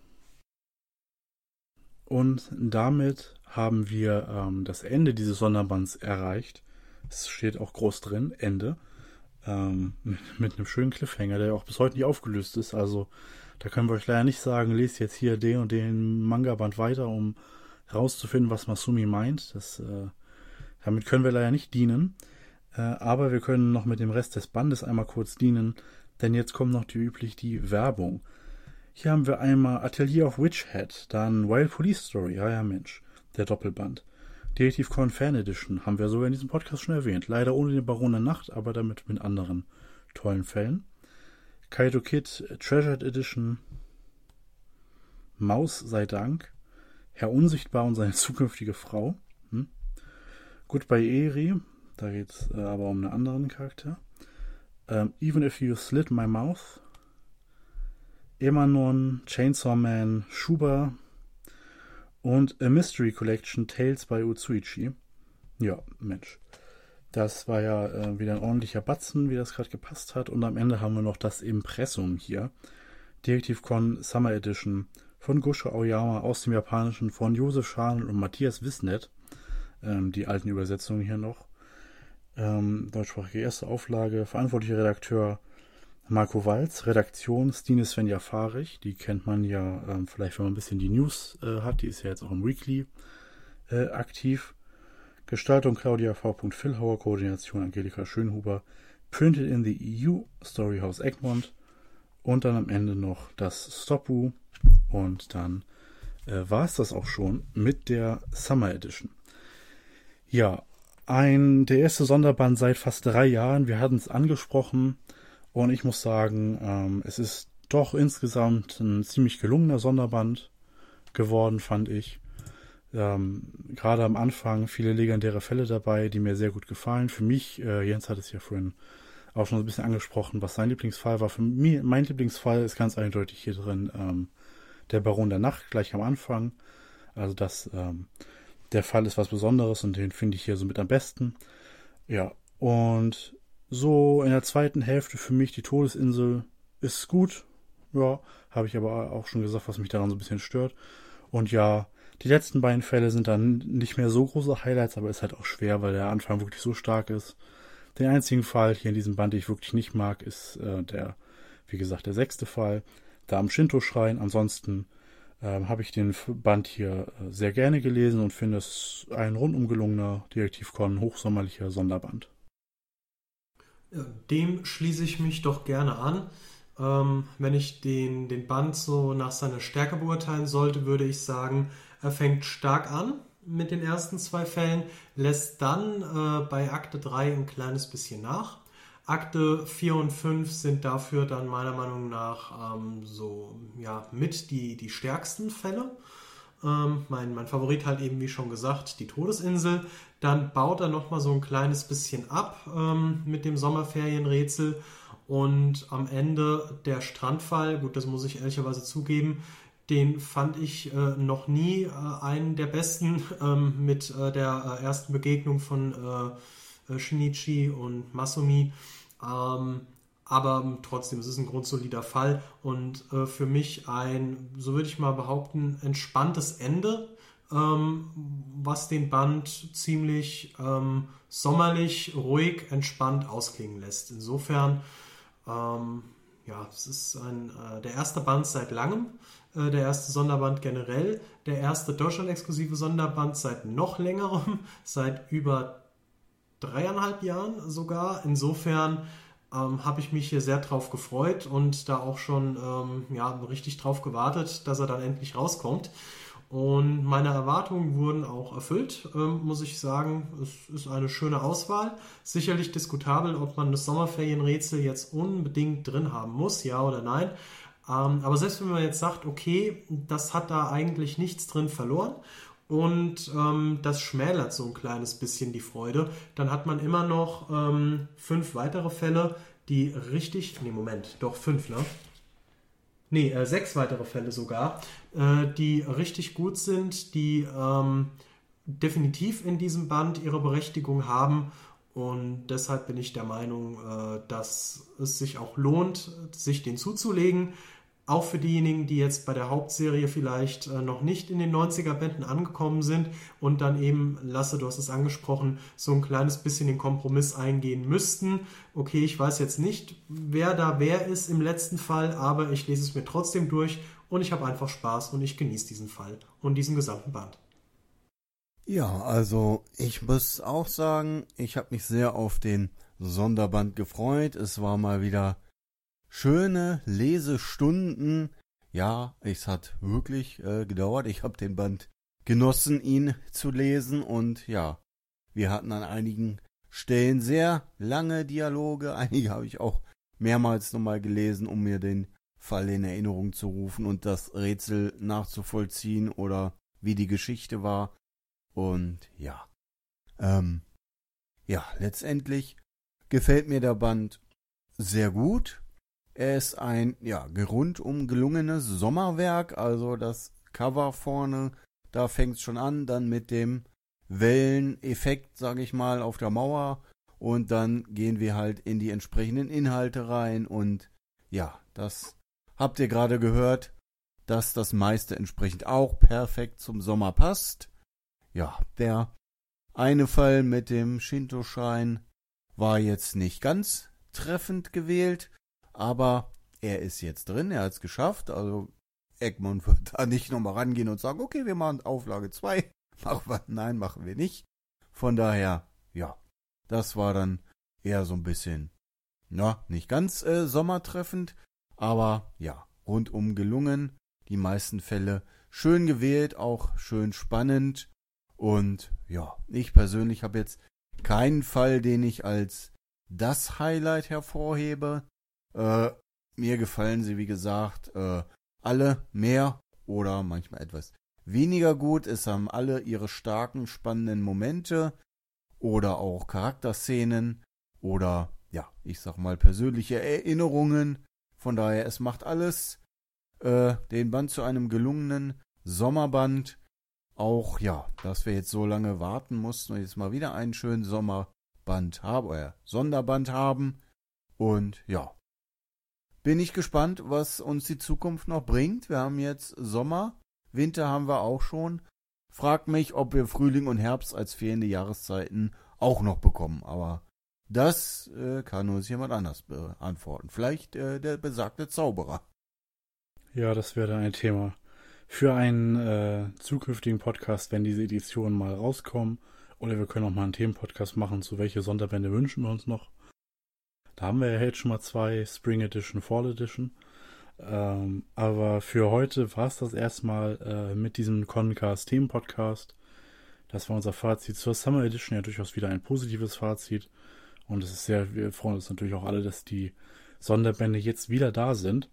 Und damit haben wir das Ende dieses Sonderbands erreicht. Es steht auch groß drin, Ende. Mit einem schönen Cliffhanger, der auch bis heute nicht aufgelöst ist. Also da können wir euch leider nicht sagen, lest jetzt hier den und den Manga-Band weiter, um rauszufinden, was Masumi meint. Damit können wir leider nicht dienen. Aber wir können noch mit dem Rest des Bandes einmal kurz dienen, denn jetzt kommt noch die Werbung. Hier haben wir einmal Atelier of Witchhead, dann Wild Police Story, ja Mensch, der Doppelband. Detektiv Conan Fan Edition haben wir sogar in diesem Podcast schon erwähnt. Leider ohne den Baron der Nacht, aber damit mit anderen tollen Fällen. Kaito Kid Treasured Edition. Maus sei Dank. Herr Unsichtbar und seine zukünftige Frau. Goodbye Eri. Da geht es aber um einen anderen Charakter. Even If You Slit My Mouth. Emanon, Chainsaw Man, Shuba und A Mystery Collection Tales by Utsuichi. Ja, Mensch. Das war ja wieder ein ordentlicher Batzen, wie das gerade gepasst hat. Und am Ende haben wir noch das Impressum hier. Detektiv Conan Summer Edition von Gosho Aoyama aus dem Japanischen von Josef Scharnl und Matthias Wissnet. Die alten Übersetzungen hier noch. Deutschsprachige erste Auflage. Verantwortlicher Redakteur Marco Walz. Redaktion Stine Svenja Fahrich. Die kennt man ja vielleicht, wenn man ein bisschen die News hat. Die ist ja jetzt auch im Weekly aktiv. Gestaltung Claudia V. Villhauer. Koordination Angelika Schönhuber. Printed in the EU. Storyhouse Egmont. Und dann am Ende noch das Stoppu. Und dann war es das auch schon mit der Summer Edition. Ja, der erste Sonderband seit fast 3 Jahren. Wir hatten es angesprochen. Und ich muss sagen, es ist doch insgesamt ein ziemlich gelungener Sonderband geworden, fand ich. Gerade am Anfang viele legendäre Fälle dabei, die mir sehr gut gefallen. Für mich, Jens hat es ja vorhin auch schon ein bisschen angesprochen, was sein Lieblingsfall war. Für mich, mein Lieblingsfall ist ganz eindeutig hier drin der Baron der Nacht, gleich am Anfang. Also der Fall ist was Besonderes und den finde ich hier so mit am besten. Ja, und so in der zweiten Hälfte für mich die Todesinsel ist gut. Ja, habe ich aber auch schon gesagt, was mich daran so ein bisschen stört. Und ja, Die letzten beiden Fälle sind dann nicht mehr so große Highlights, aber ist halt auch schwer, weil der Anfang wirklich so stark ist. Den einzigen Fall hier in diesem Band, den ich wirklich nicht mag, ist wie gesagt, der 6. Fall, da am Shinto-Schrein. Ansonsten habe ich den Band hier sehr gerne gelesen und finde es ein rundum gelungener Detektiv Conan hochsommerlicher Sonderband. Dem schließe ich mich doch gerne an. Wenn ich den Band so nach seiner Stärke beurteilen sollte, würde ich sagen, er fängt stark an mit den ersten 2 Fällen, lässt dann bei Akte 3 ein kleines bisschen nach. Akte 4 und 5 sind dafür dann meiner Meinung nach mit die stärksten Fälle. Mein Favorit halt eben, wie schon gesagt, die Todesinsel. Dann baut er nochmal so ein kleines bisschen ab mit dem Sommerferienrätsel. Und am Ende der Strandfall, gut, das muss ich ehrlicherweise zugeben, den fand ich noch nie einen der besten mit der ersten Begegnung von Shinichi und Masumi. Aber trotzdem, es ist ein grundsolider Fall und für mich ein, so würde ich mal behaupten, entspanntes Ende, was den Band ziemlich sommerlich, ruhig, entspannt ausklingen lässt. Insofern, es ist der erste Band seit langem, der erste Sonderband generell, der erste Deutschland-exklusive Sonderband seit noch längerem, seit über 3,5 Jahren sogar. Insofern habe ich mich hier sehr drauf gefreut und da auch schon richtig drauf gewartet, dass er dann endlich rauskommt. Und meine Erwartungen wurden auch erfüllt, muss ich sagen. Es ist eine schöne Auswahl. Sicherlich diskutabel, ob man das Sommerferienrätsel jetzt unbedingt drin haben muss, ja oder nein. Aber selbst wenn man jetzt sagt, okay, das hat da eigentlich nichts drin verloren und das schmälert so ein kleines bisschen die Freude, dann hat man immer noch 5 weitere Fälle, die richtig... Nee, Moment, doch 5, ne? Nee, 6 weitere Fälle sogar, die richtig gut sind, die definitiv in diesem Band ihre Berechtigung haben. Und deshalb bin ich der Meinung, dass es sich auch lohnt, sich den zuzulegen. Auch für diejenigen, die jetzt bei der Hauptserie vielleicht noch nicht in den 90er-Bänden angekommen sind und dann eben, Lasse, du hast es angesprochen, so ein kleines bisschen den Kompromiss eingehen müssten. Okay, ich weiß jetzt nicht, wer da wer ist im letzten Fall, aber ich lese es mir trotzdem durch und ich habe einfach Spaß und ich genieße diesen Fall und diesen gesamten Band. Ja, also ich muss auch sagen, ich habe mich sehr auf den Sonderband gefreut. Es war mal wieder schöne Lesestunden. Ja, es hat wirklich gedauert. Ich habe den Band genossen, ihn zu lesen. Und ja, wir hatten an einigen Stellen sehr lange Dialoge. Einige habe ich auch mehrmals nochmal gelesen, um mir den Fall in Erinnerung zu rufen und das Rätsel nachzuvollziehen oder wie die Geschichte war. Und ja, letztendlich gefällt mir der Band sehr gut. Er ist ein, rundum gelungenes Sommerwerk, also das Cover vorne, da fängt es schon an, dann mit dem Welleneffekt, sage ich mal, auf der Mauer und dann gehen wir halt in die entsprechenden Inhalte rein und ja, das habt ihr gerade gehört, dass das meiste entsprechend auch perfekt zum Sommer passt. Ja, der eine Fall mit dem Shinto-Schrein war jetzt nicht ganz treffend gewählt, aber er ist jetzt drin, er hat es geschafft. Also Egmont wird da nicht nochmal rangehen und sagen, okay, wir machen Auflage 2. Nein, machen wir nicht. Von daher, ja, das war dann eher so ein bisschen, nicht ganz sommertreffend, aber ja, rundum gelungen. Die meisten Fälle schön gewählt, auch schön spannend. Und ja, ich persönlich habe jetzt keinen Fall, den ich als das Highlight hervorhebe. Mir gefallen sie, wie gesagt, alle mehr oder manchmal etwas weniger gut. Es haben alle ihre starken, spannenden Momente oder auch Charakterszenen oder, ich sag mal, persönliche Erinnerungen. Von daher, es macht alles den Band zu einem gelungenen Sommerband. Auch, dass wir jetzt so lange warten mussten und jetzt mal wieder einen schönen Sonderband haben. Und bin ich gespannt, was uns die Zukunft noch bringt. Wir haben jetzt Sommer, Winter haben wir auch schon. frag mich, ob wir Frühling und Herbst als fehlende Jahreszeiten auch noch bekommen. Aber das kann uns jemand anders beantworten. Vielleicht der besagte Zauberer. Ja, das wäre dann ein Thema für einen zukünftigen Podcast, wenn diese Editionen mal rauskommen. Oder wir können auch mal einen Themenpodcast machen, zu welche Sonderbände wünschen wir uns noch. Da haben wir ja jetzt schon mal 2, Spring Edition, Fall Edition. Aber für heute war es das erstmal mit diesem Concast Themenpodcast. Das war unser Fazit zur Summer Edition, ja durchaus wieder ein positives Fazit. Und es ist wir freuen uns natürlich auch alle, dass die Sonderbände jetzt wieder da sind.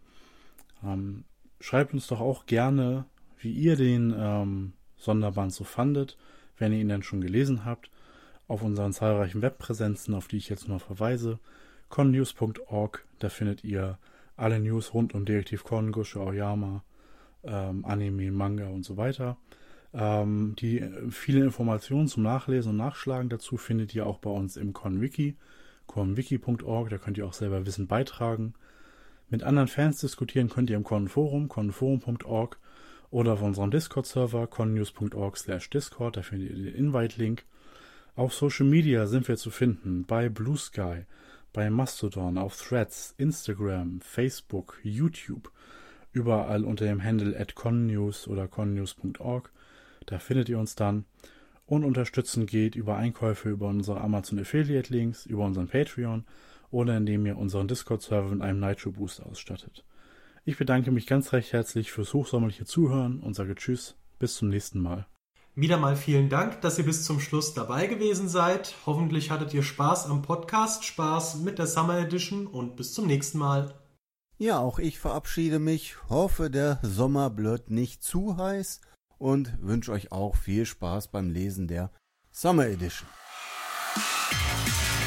Schreibt uns doch auch gerne, wie ihr den Sonderband so fandet, wenn ihr ihn dann schon gelesen habt, auf unseren zahlreichen Webpräsenzen, auf die ich jetzt noch verweise. connews.org, da findet ihr alle News rund um Detektiv Conan, Gosho Aoyama, Anime, Manga und so weiter. Die viele Informationen zum Nachlesen und Nachschlagen dazu findet ihr auch bei uns im ConWiki, conwiki.org, da könnt ihr auch selber Wissen beitragen. Mit anderen Fans diskutieren könnt ihr im Conforum, conforum.org, oder auf unserem Discord-Server connews.org/discord, da findet ihr den Invite-Link. Auf Social Media sind wir zu finden, bei Blue Sky, bei Mastodon, auf Threads, Instagram, Facebook, YouTube, überall unter dem Handle @connews oder connews.org. Da findet ihr uns dann. Und unterstützen geht über Einkäufe über unsere Amazon Affiliate Links, über unseren Patreon oder indem ihr unseren Discord-Server mit einem Nitro Boost ausstattet. Ich bedanke mich ganz recht herzlich fürs hochsommerliche Zuhören und sage Tschüss, bis zum nächsten Mal. Wieder mal vielen Dank, dass ihr bis zum Schluss dabei gewesen seid. Hoffentlich hattet ihr Spaß am Podcast, Spaß mit der Summer Edition und bis zum nächsten Mal. Ja, auch ich verabschiede mich, hoffe, der Sommer wird nicht zu heiß und wünsche euch auch viel Spaß beim Lesen der Summer Edition.